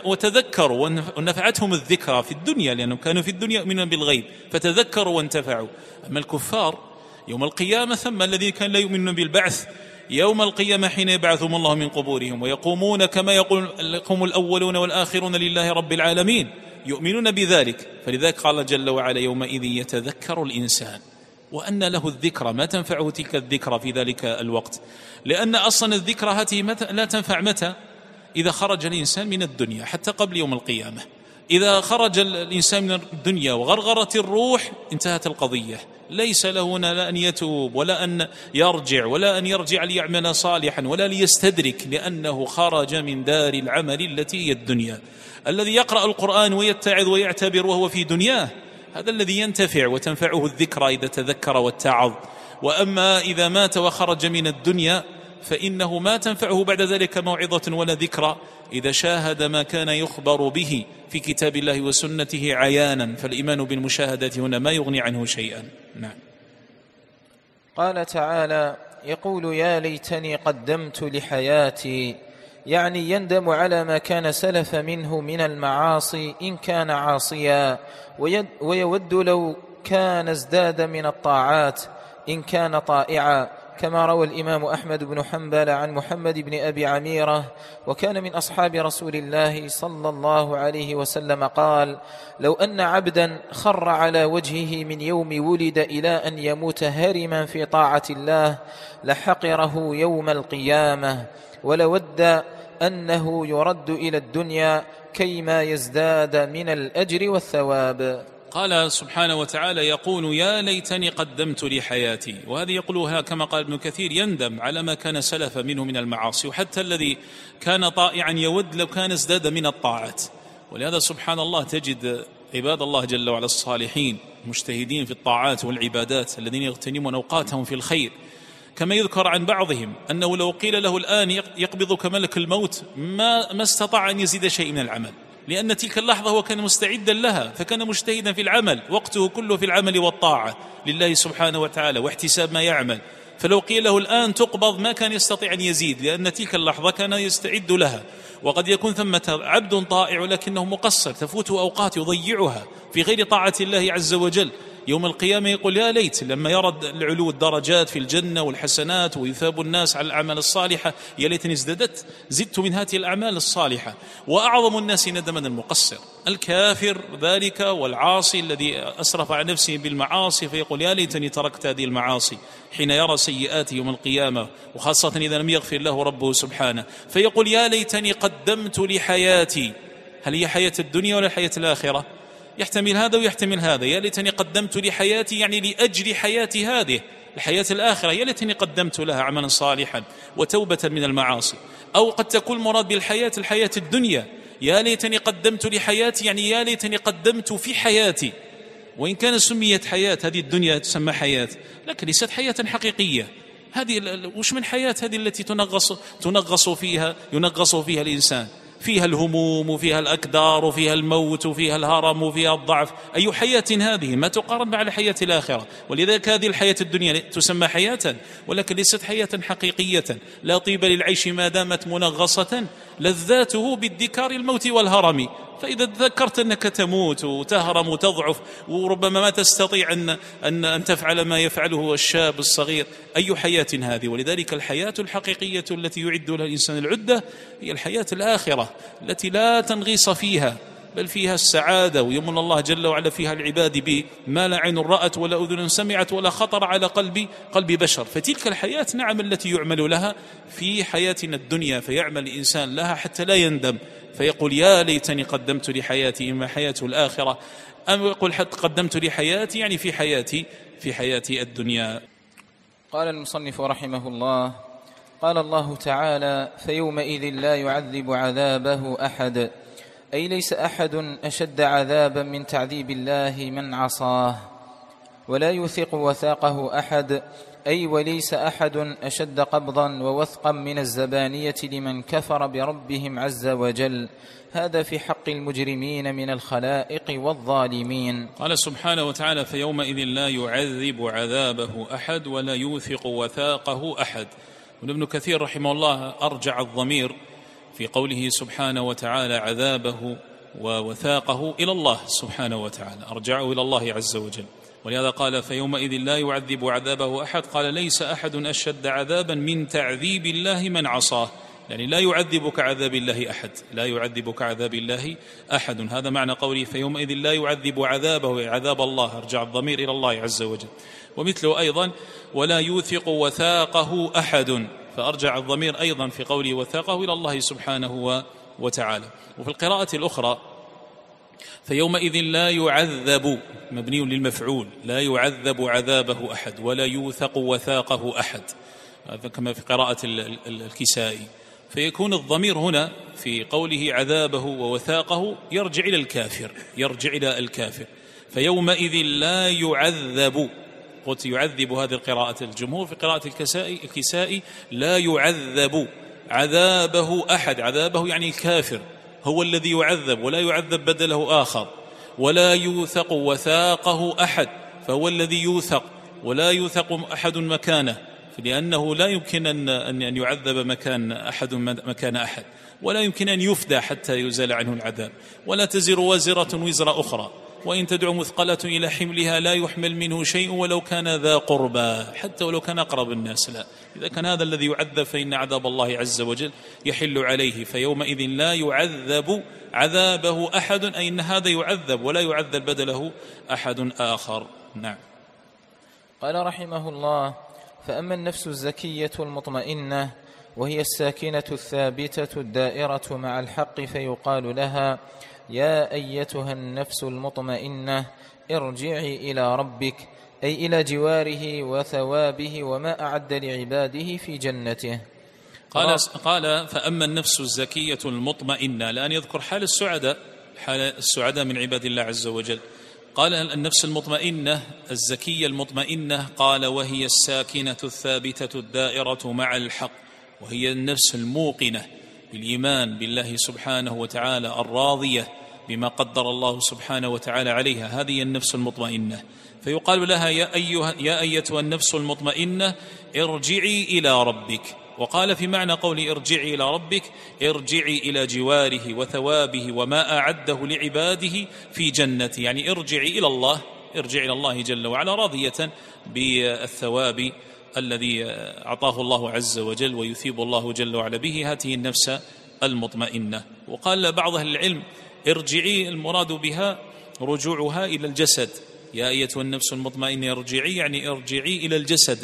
وتذكروا ونفعتهم الذكرى في الدنيا، لأنهم كانوا في الدنيا يؤمنون بالغيب فتذكروا وانتفعوا. أما الكفار يوم القيامة ثم الذين كانوا لا يؤمنون بالبعث، يوم القيامة حين يبعثهم الله من قبورهم ويقومون كما يقوم الأولون والآخرون لله رب العالمين، يؤمنون بذلك. فلذلك قال جل وعلا: يومئذ يتذكر الإنسان، وأن له الذكرى. ما تنفعه تلك الذكرى في ذلك الوقت؟ لأن أصلا الذكرى هذه لا تنفع متى؟ إذا خرج الإنسان من الدنيا، حتى قبل يوم القيامة. إذا خرج الإنسان من الدنيا وغرغرت الروح انتهت القضية، ليس له لا أن يتوب ولا أن يرجع ولا أن يرجع ليعمل صالحا ولا ليستدرك، لأنه خرج من دار العمل التي هي الدنيا. الذي يقرأ القرآن ويتعظ ويعتبر وهو في دنياه، هذا الذي ينتفع وتنفعه الذكرى إذا تذكر واتعظ. وأما إذا مات وخرج من الدنيا فإنه ما تنفعه بعد ذلك موعظة ولا ذكرى، إذا شاهد ما كان يخبر به في كتاب الله وسنته عيانا. فالإيمان بالمشاهدة هنا ما يغني عنه شيئا. نعم. قال تعالى: يقول يا ليتني قدمت لحياتي، يعني يندم على ما كان سلف منه من المعاصي إن كان عاصيا، ويود لو كان ازداد من الطاعات إن كان طائعا، كما روى الإمام أحمد بن حنبل عن محمد بن أبي عميرة وكان من أصحاب رسول الله صلى الله عليه وسلم قال: لو أن عبدا خر على وجهه من يوم ولد إلى أن يموت هارما في طاعة الله لحقره يوم القيامة، ولود أنه يرد إلى الدنيا كيما يزداد من الأجر والثواب. قال سبحانه وتعالى: يقول يا ليتني قدمت لحياتي. وهذه يقولها كما قال ابن كثير يندم على ما كان سلف منه من المعاصي، وحتى الذي كان طائعا يود لو كان ازداد من الطاعات. ولهذا سبحان الله تجد عباد الله جل وعلا الصالحين مجتهدين في الطاعات والعبادات الذين يغتنمون أوقاتهم في الخير، كما يذكر عن بعضهم أنه لو قيل له الآن يقبضك ملك الموت ما استطاع أن يزيد شيء من العمل، لأن تلك اللحظة هو كان مستعدا لها، فكان مجتهدا في العمل، وقته كله في العمل والطاعة لله سبحانه وتعالى واحتساب ما يعمل. فلو قيل له الآن تقبض ما كان يستطيع أن يزيد، لأن تلك اللحظة كان يستعد لها. وقد يكون ثمة عبد طائع لكنه مقصر، تفوته أوقات يضيعها في غير طاعة الله عز وجل. يوم القيامة يقول يا ليت لما يرى العلو الدرجات في الجنة والحسنات ويثاب الناس على الأعمال الصالحة، يا ليتني زدت من هذه الأعمال الصالحة. وأعظم الناس ندما المقصر الكافر ذلك، والعاصي الذي أسرف على نفسه بالمعاصي فيقول يا ليتني تركت هذه المعاصي، حين يرى سيئاته يوم القيامة، وخاصة إذا لم يغفر له ربه سبحانه، فيقول يا ليتني قدمت لحياتي. هل هي حياة الدنيا ولا حياة الآخرة؟ يحتمل هذا ويحتمل هذا. يا ليتني قدمت لحياتي يعني لأجل حياتي هذه الحياة الآخرة، يا ليتني قدمت لها عملا صالحا وتوبة من المعاصي. أو قد تكون مراد بالحياة الحياة الدنيا، يا ليتني قدمت لحياتي يعني يا ليتني قدمت في حياتي. وإن كان سميت حياة، هذه الدنيا تسمى حياة لكن ليست حياة حقيقية. هذه وش من حياة هذه التي ينغص فيها الإنسان، فيها الهموم وفيها الأكدار وفيها الموت وفيها الهرم وفيها الضعف. أي حياة هذه؟ ما تقارن مع الحياة الآخرة. ولذلك هذه الحياة الدنيا تسمى حياة ولكن ليست حياة حقيقية. لا طيب للعيش ما دامت منغصة، لذاته بالذكار الموت والهرم. فإذا تذكرت أنك تموت وتهرم وتضعف وربما ما تستطيع أن تفعل ما يفعله الشاب الصغير، أي حياة هذه؟ ولذلك الحياة الحقيقية التي يعد لها الإنسان العدة هي الحياة الآخرة التي لا تنغيص فيها، بل فيها السعادة، ويمن الله جل وعلا فيها العباد بما لا عين رأت ولا أذن سمعت ولا خطر على قلب بشر. فتلك الحياة نعم التي يعمل لها في حياتنا الدنيا، فيعمل الإنسان لها حتى لا يندم، فيقول يا ليتني قدمت لحياتي، إما حياته الآخرة أم يقول حتى قدمت لحياتي يعني في حياتي الدنيا. قال المصنف رحمه الله: قال الله تعالى: فيومئذ لا يعذب عذابه أحد، أي ليس أحد أشد عذابا من تعذيب الله من عصاه، ولا يوثق وثاقه أحد، أي وليس أحد أشد قبضا ووثقا من الزبانية لمن كفر بربهم عز وجل. هذا في حق المجرمين من الخلائق والظالمين. قال سبحانه وتعالى: فيومئذ لا يعذب عذابه أحد ولا يوثق وثاقه أحد. وابن كثير رحمه الله أرجع الضمير في قوله سبحانه وتعالى عذابه ووثاقه إلى الله سبحانه وتعالى، أرجعه إلى الله عز وجل. ولهذا قال فيومئذ لا يعذب عذابه أحد، قال ليس أحد أشد عذابا من تعذيب الله من عصاه، يعني لا يعذب كعذاب الله أحد، لا يعذب كعذاب الله أحد. هذا معنى قوله فيومئذ لا يعذب عذابه، عذاب الله، أرجع الضمير إلى الله عز وجل. ومثله أيضا ولا يوثق وثاقه أحد، فأرجع الضمير أيضا في قوله وثاقه إلى الله سبحانه وتعالى. وفي القراءة الأخرى فيومئذ لا يعذب، مبني للمفعول، لا يعذب عذابه أحد ولا يوثق وثاقه أحد، هذا كما في قراءة الكسائي. فيكون الضمير هنا في قوله عذابه ووثاقه يرجع إلى الكافر، فيومئذ لا يعذب. قلت يعذب هذه القراءة الجمهور، في قراءة الكسائي لا يعذب عذابه أحد، عذابه يعني الكافر هو الذي يعذب ولا يعذب بدله آخر، ولا يوثق وثاقه أحد، فهو الذي يوثق ولا يوثق أحد مكانه، لأنه لا يمكن أن يعذب مكان أحد، ولا يمكن أن يفدى حتى يزال عنه العذاب، ولا تزر وازرة وزر أخرى، وإن تدعو مثقلة إلى حملها لا يحمل منه شيء ولو كان ذا قربى، حتى ولو كان أقرب الناس. لا، إذا كان هذا الذي يعذب فإن عذاب الله عز وجل يحل عليه، فيومئذ لا يعذب عذابه أحد، أي أن هذا يعذب ولا يعذب بدله أحد آخر. نعم. قال رحمه الله: فأما النفس الزكية المطمئنة وهي الساكنة الثابتة الدائرة مع الحق فيقال لها: يا أيتها النفس المطمئنة ارجعي إلى ربك، أي إلى جواره وثوابه وما أعد لعباده في جنته. قال فأما النفس الزكية المطمئنة، لأن يذكر حال السعداء من عباد الله عز وجل. قال النفس المطمئنة الزكية المطمئنة، قال وهي الساكنة الثابتة الدائرة مع الحق، وهي النفس الموقنة بالإيمان بالله سبحانه وتعالى الراضية بما قدر الله سبحانه وتعالى عليها، هذه النفس المطمئنة. فيقال لها: يا أيتها النفس المطمئنة ارجعي إلى ربك. وقال في معنى قول ارجعي إلى ربك: ارجعي إلى جواره وثوابه وما أعده لعباده في جنته، يعني ارجعي إلى الله، ارجعي إلى الله جل وعلا راضية بالثواب الذي أعطاه الله عز وجل ويثيب الله جل وعلا به هذه النفس المطمئنة. وقال بعض أهل العلم: ارجعي المراد بها رجوعها إلى الجسد، يا أيتها النفس المطمئنة ارجعي، يعني ارجعي إلى الجسد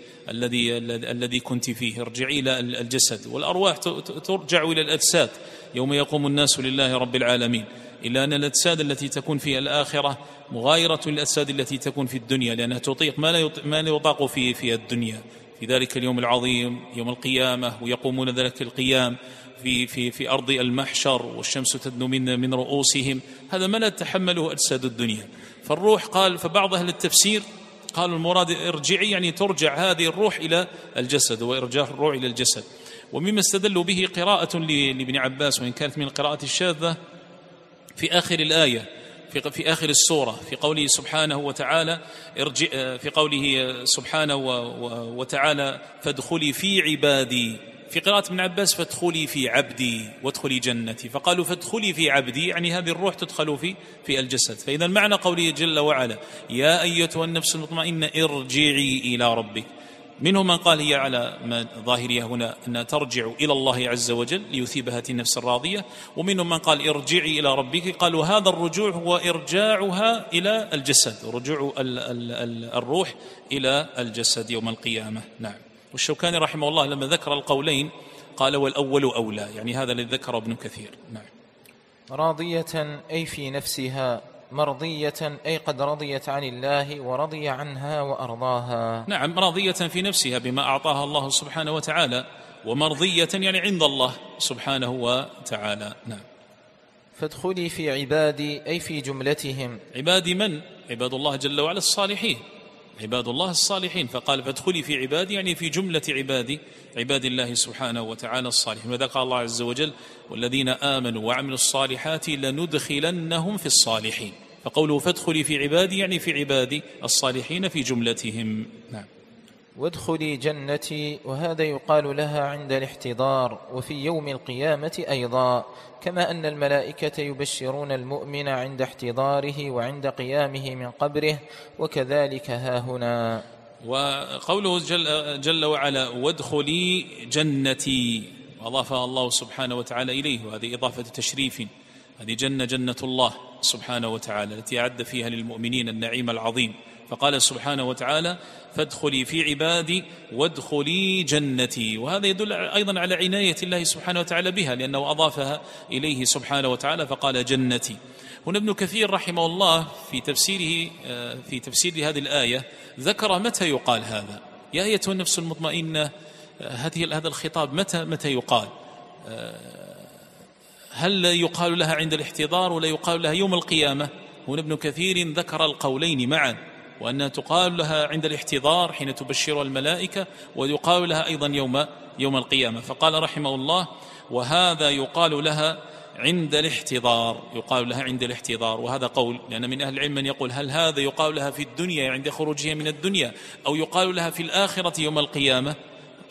الذي كنت فيه، ارجعي إلى الجسد. والأرواح ترجع إلى الأجساد يوم يقوم الناس لله رب العالمين، إلا أن الأجساد التي تكون في الآخرة مغايرة للأجساد التي تكون في الدنيا، لأنها تطيق ما لا يطاق في الدنيا، في ذلك اليوم العظيم يوم القيامة، ويقومون ذلك القيام في أرض المحشر والشمس تدنو من رؤوسهم، هذا ما لا تتحمله أجساد الدنيا. فالروح قال، فبعض أهل التفسير قالوا المراد ارجعي، يعني ترجع هذه الروح إلى الجسد، وإرجاع الروح إلى الجسد. ومما استدلوا به قراءة لابن عباس، وإن كانت من القراءة الشاذة، في آخر الآية في آخر السورة في قوله سبحانه وتعالى في قوله سبحانه وتعالى فادخلي في عبادي، في قراءة ابن عباس فادخلي في عبدي وادخلي جنتي، فقالوا فادخلي في عبدي يعني هذه الروح تدخل في الجسد. فإذا المعنى قوله جل وعلا يا أيتها النفس المطمئنة ارجعي إلى ربك، منهم من قال هي على ما ظاهرها هنا أنها ترجع إلى الله عز وجل ليثيبها النفس الراضية، ومنهم من قال ارجعي إلى ربك، قالوا هذا الرجوع هو إرجاعها إلى الجسد، رجوع الروح إلى الجسد يوم القيامة. نعم. والشوكاني رحمه الله لما ذكر القولين قال والأول أولى، يعني هذا الذي ذكره ابن كثير. نعم. راضية أي في نفسها، مرضية أي قد رضيت عن الله ورضي عنها وأرضاها. نعم، راضية في نفسها بما أعطاها الله سبحانه وتعالى، ومرضية يعني عند الله سبحانه وتعالى. نعم. فادخلي في عبادي أي في جملتهم. عبادي من؟ عباد الله جل وعلا الصالحين، عباد الله الصالحين. فقال فادخلي في عبادي يعني في جملة عباد الله سبحانه وتعالى الصالحين. وذا قال الله عز وجل والذين آمنوا وعملوا الصالحات لندخلنهم في الصالحين، فقوله فادخلي في عبادي يعني في عبادي الصالحين في جملتهم. نعم. وادخلي جنتي، وهذا يقال لها عند الاحتضار وفي يوم القيامة أيضا، كما أن الملائكة يبشرون المؤمن عند احتضاره وعند قيامه من قبره، وكذلك ها هنا. وقوله جل وعلا وادخلي جنتي، أضافها الله سبحانه وتعالى إليه، وهذه إضافة تشريف. هذه جنة الله سبحانه وتعالى التي أعد فيها للمؤمنين النعيم العظيم. فقال سبحانه وتعالى فادخلي في عبادي وادخلي جنتي، وهذا يدل أيضا على عناية الله سبحانه وتعالى بها، لأنه أضافها إليه سبحانه وتعالى فقال جنتي. هنا ابن كثير رحمه الله في تفسير هذه الآية ذكر متى يقال هذا، يا أيتها النفس المطمئنة، هذا الخطاب متى يقال؟ هل يقال لها عند الاحتضار ولا يقال لها يوم القيامة؟ هنا ابن كثير ذكر القولين معا، وأنها تقال لها عند الاحتضار حين تبشر الملائكة، ويقال لها أيضا يوم القيامة. فقال رحمه الله وهذا يقال لها عند الاحتضار، يقال لها عند الاحتضار. وهذا قول، لأن من أهل العلم من يقول هل هذا يقال لها في الدنيا عند خروجها من الدنيا، أو يقال لها في الآخرة يوم القيامة؟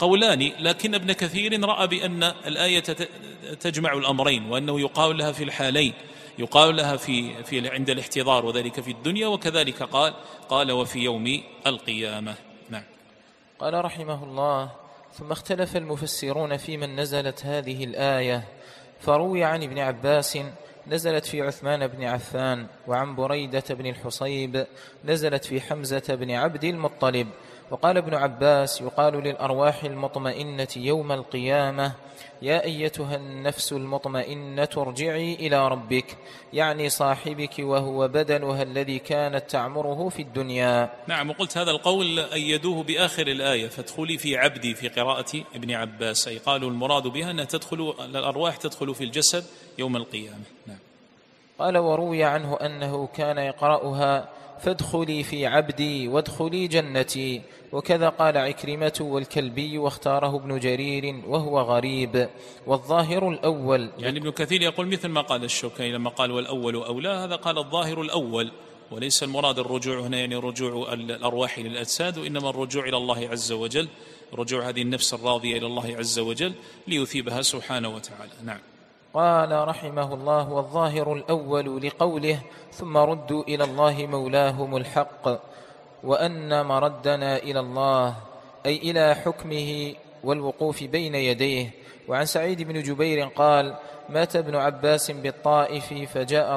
قولان، لكن ابن كثير رأى بأن الآية تجمع الأمرين، وأنه يقال لها في الحالين، يقال لها في عند الاحتضار وذلك في الدنيا، وكذلك قال وفي يوم القيامة. نعم. قال رحمه الله: ثم اختلف المفسرون في من نزلت هذه الآية، فروي عن ابن عباس نزلت في عثمان بن عفان، وعن بريدة بن الحصيب نزلت في حمزة بن عبد المطلب. وقال ابن عباس: يقال للأرواح المطمئنة يوم القيامة: يا أيتها النفس المطمئنة ارجعي إلى ربك، يعني صاحبك وهو بدنها الذي كانت تعمره في الدنيا. نعم. وقلت هذا القول أيدوه بآخر الآية: فادخلي في عبدي، في قراءة ابن عباس، أي قالوا المراد بها أن الأرواح تدخل في الجسد يوم القيامة. نعم. قال: وروي عنه أنه كان يقرأها: فادخلي في عبدي وادخلي جنتي. وكذا قال عكرمة والكلبي، واختاره ابن جرير وهو غريب. والظاهر الأول، يعني ابن كثير يقول مثل ما قال الشوكاني لما قال والأول أولى، هذا قال الظاهر الأول، وليس المراد الرجوع هنا يعني رجوع الأرواح للأجساد، وإنما الرجوع إلى الله عز وجل، رجوع هذه النفس الراضية إلى الله عز وجل ليثيبها سبحانه وتعالى. نعم. قال رحمه الله: والظاهر الأول لقوله: ثم ردوا إلى الله مولاهم الحق، وأن مردنا إلى الله، أي إلى حكمه والوقوف بين يديه. وعن سعيد بن جبير قال: مات ابن عباس بالطائف، فجاء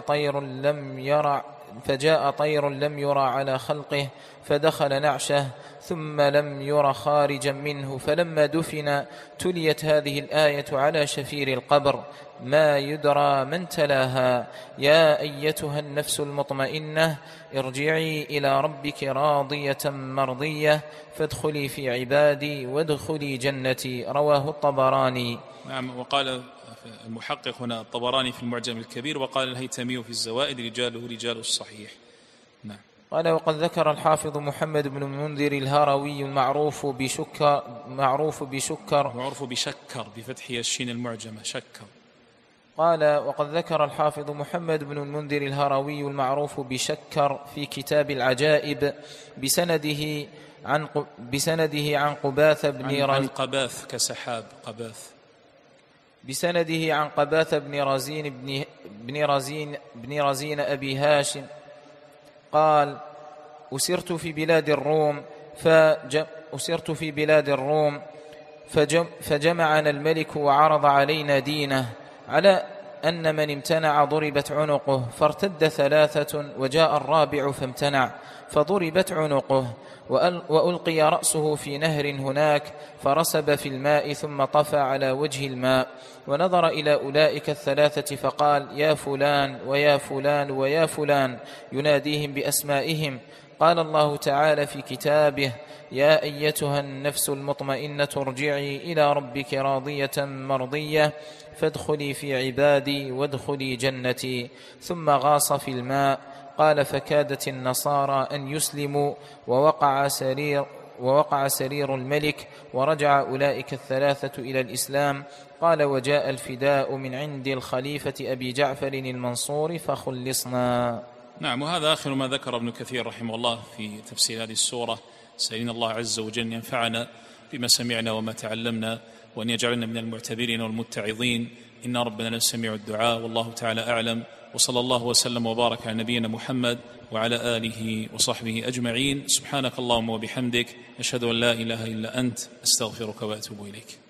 طير لم يرى على خلقه، فدخل نعشه، ثم لم ير خارجا منه، فلما دفن تليت هذه الآية على شفير القبر: ما يدرى من تلاها: يا أيتها النفس المطمئنة ارجعي إلى ربك راضية مرضية، فادخلي في عبادي وادخلي جنتي. رواه الطبراني. نعم. وقال المحقق هنا الطبراني في المعجم الكبير، وقال الهيثمي في الزوائد: رجاله رجال الصحيح. نعم. قال: وقد ذكر الحافظ محمد بن المنذر الهروي المعروف بشكر بفتح الشين المعجمة شكر. قال: وقد ذكر الحافظ محمد بن المنذر الهروي المعروف بشكر في كتاب العجائب بسنده عن قباث بن قباث كسحاب قباث، بسنده عن قباث بن رزين أبي هاشم قال: أسرت في بلاد الروم فجمعنا الملك وعرض علينا دينه، على أن من امتنع ضربت عنقه، فارتد 3 وجاء الرابع فامتنع، فضربت عنقه، وألقي رأسه في نهر هناك، فرسب في الماء ثم طفى على وجه الماء، ونظر إلى أولئك 3 فقال: يا فلان ويا فلان ويا فلان، يناديهم بأسمائهم. قال الله تعالى في كتابه: يا أيتها النفس المطمئنة ارجعي إلى ربك راضية مرضية، فادخلي في عبادي وادخلي جنتي. ثم غاص في الماء. قال: فكادت النصارى أن يسلموا، ووقع سرير الملك، ورجع أولئك 3 إلى الإسلام. قال: وجاء الفداء من عند الخليفة أبي جعفر المنصور فخلصنا. نعم. وهذا آخر ما ذكر ابن كثير رحمه الله في تفسير هذه السورة. سألنا الله عز وجل أن ينفعنا بما سمعنا وما تعلمنا، وأن يجعلنا من المعتبرين والمتعظين. إن ربنا لسميع الدعاء، والله تعالى أعلم. وصلى الله وسلم وبارك على نبينا محمد وعلى آله وصحبه أجمعين. سبحانك اللهم وبحمدك، أشهد أن لا إله إلا أنت، أستغفرك وأتوب إليك.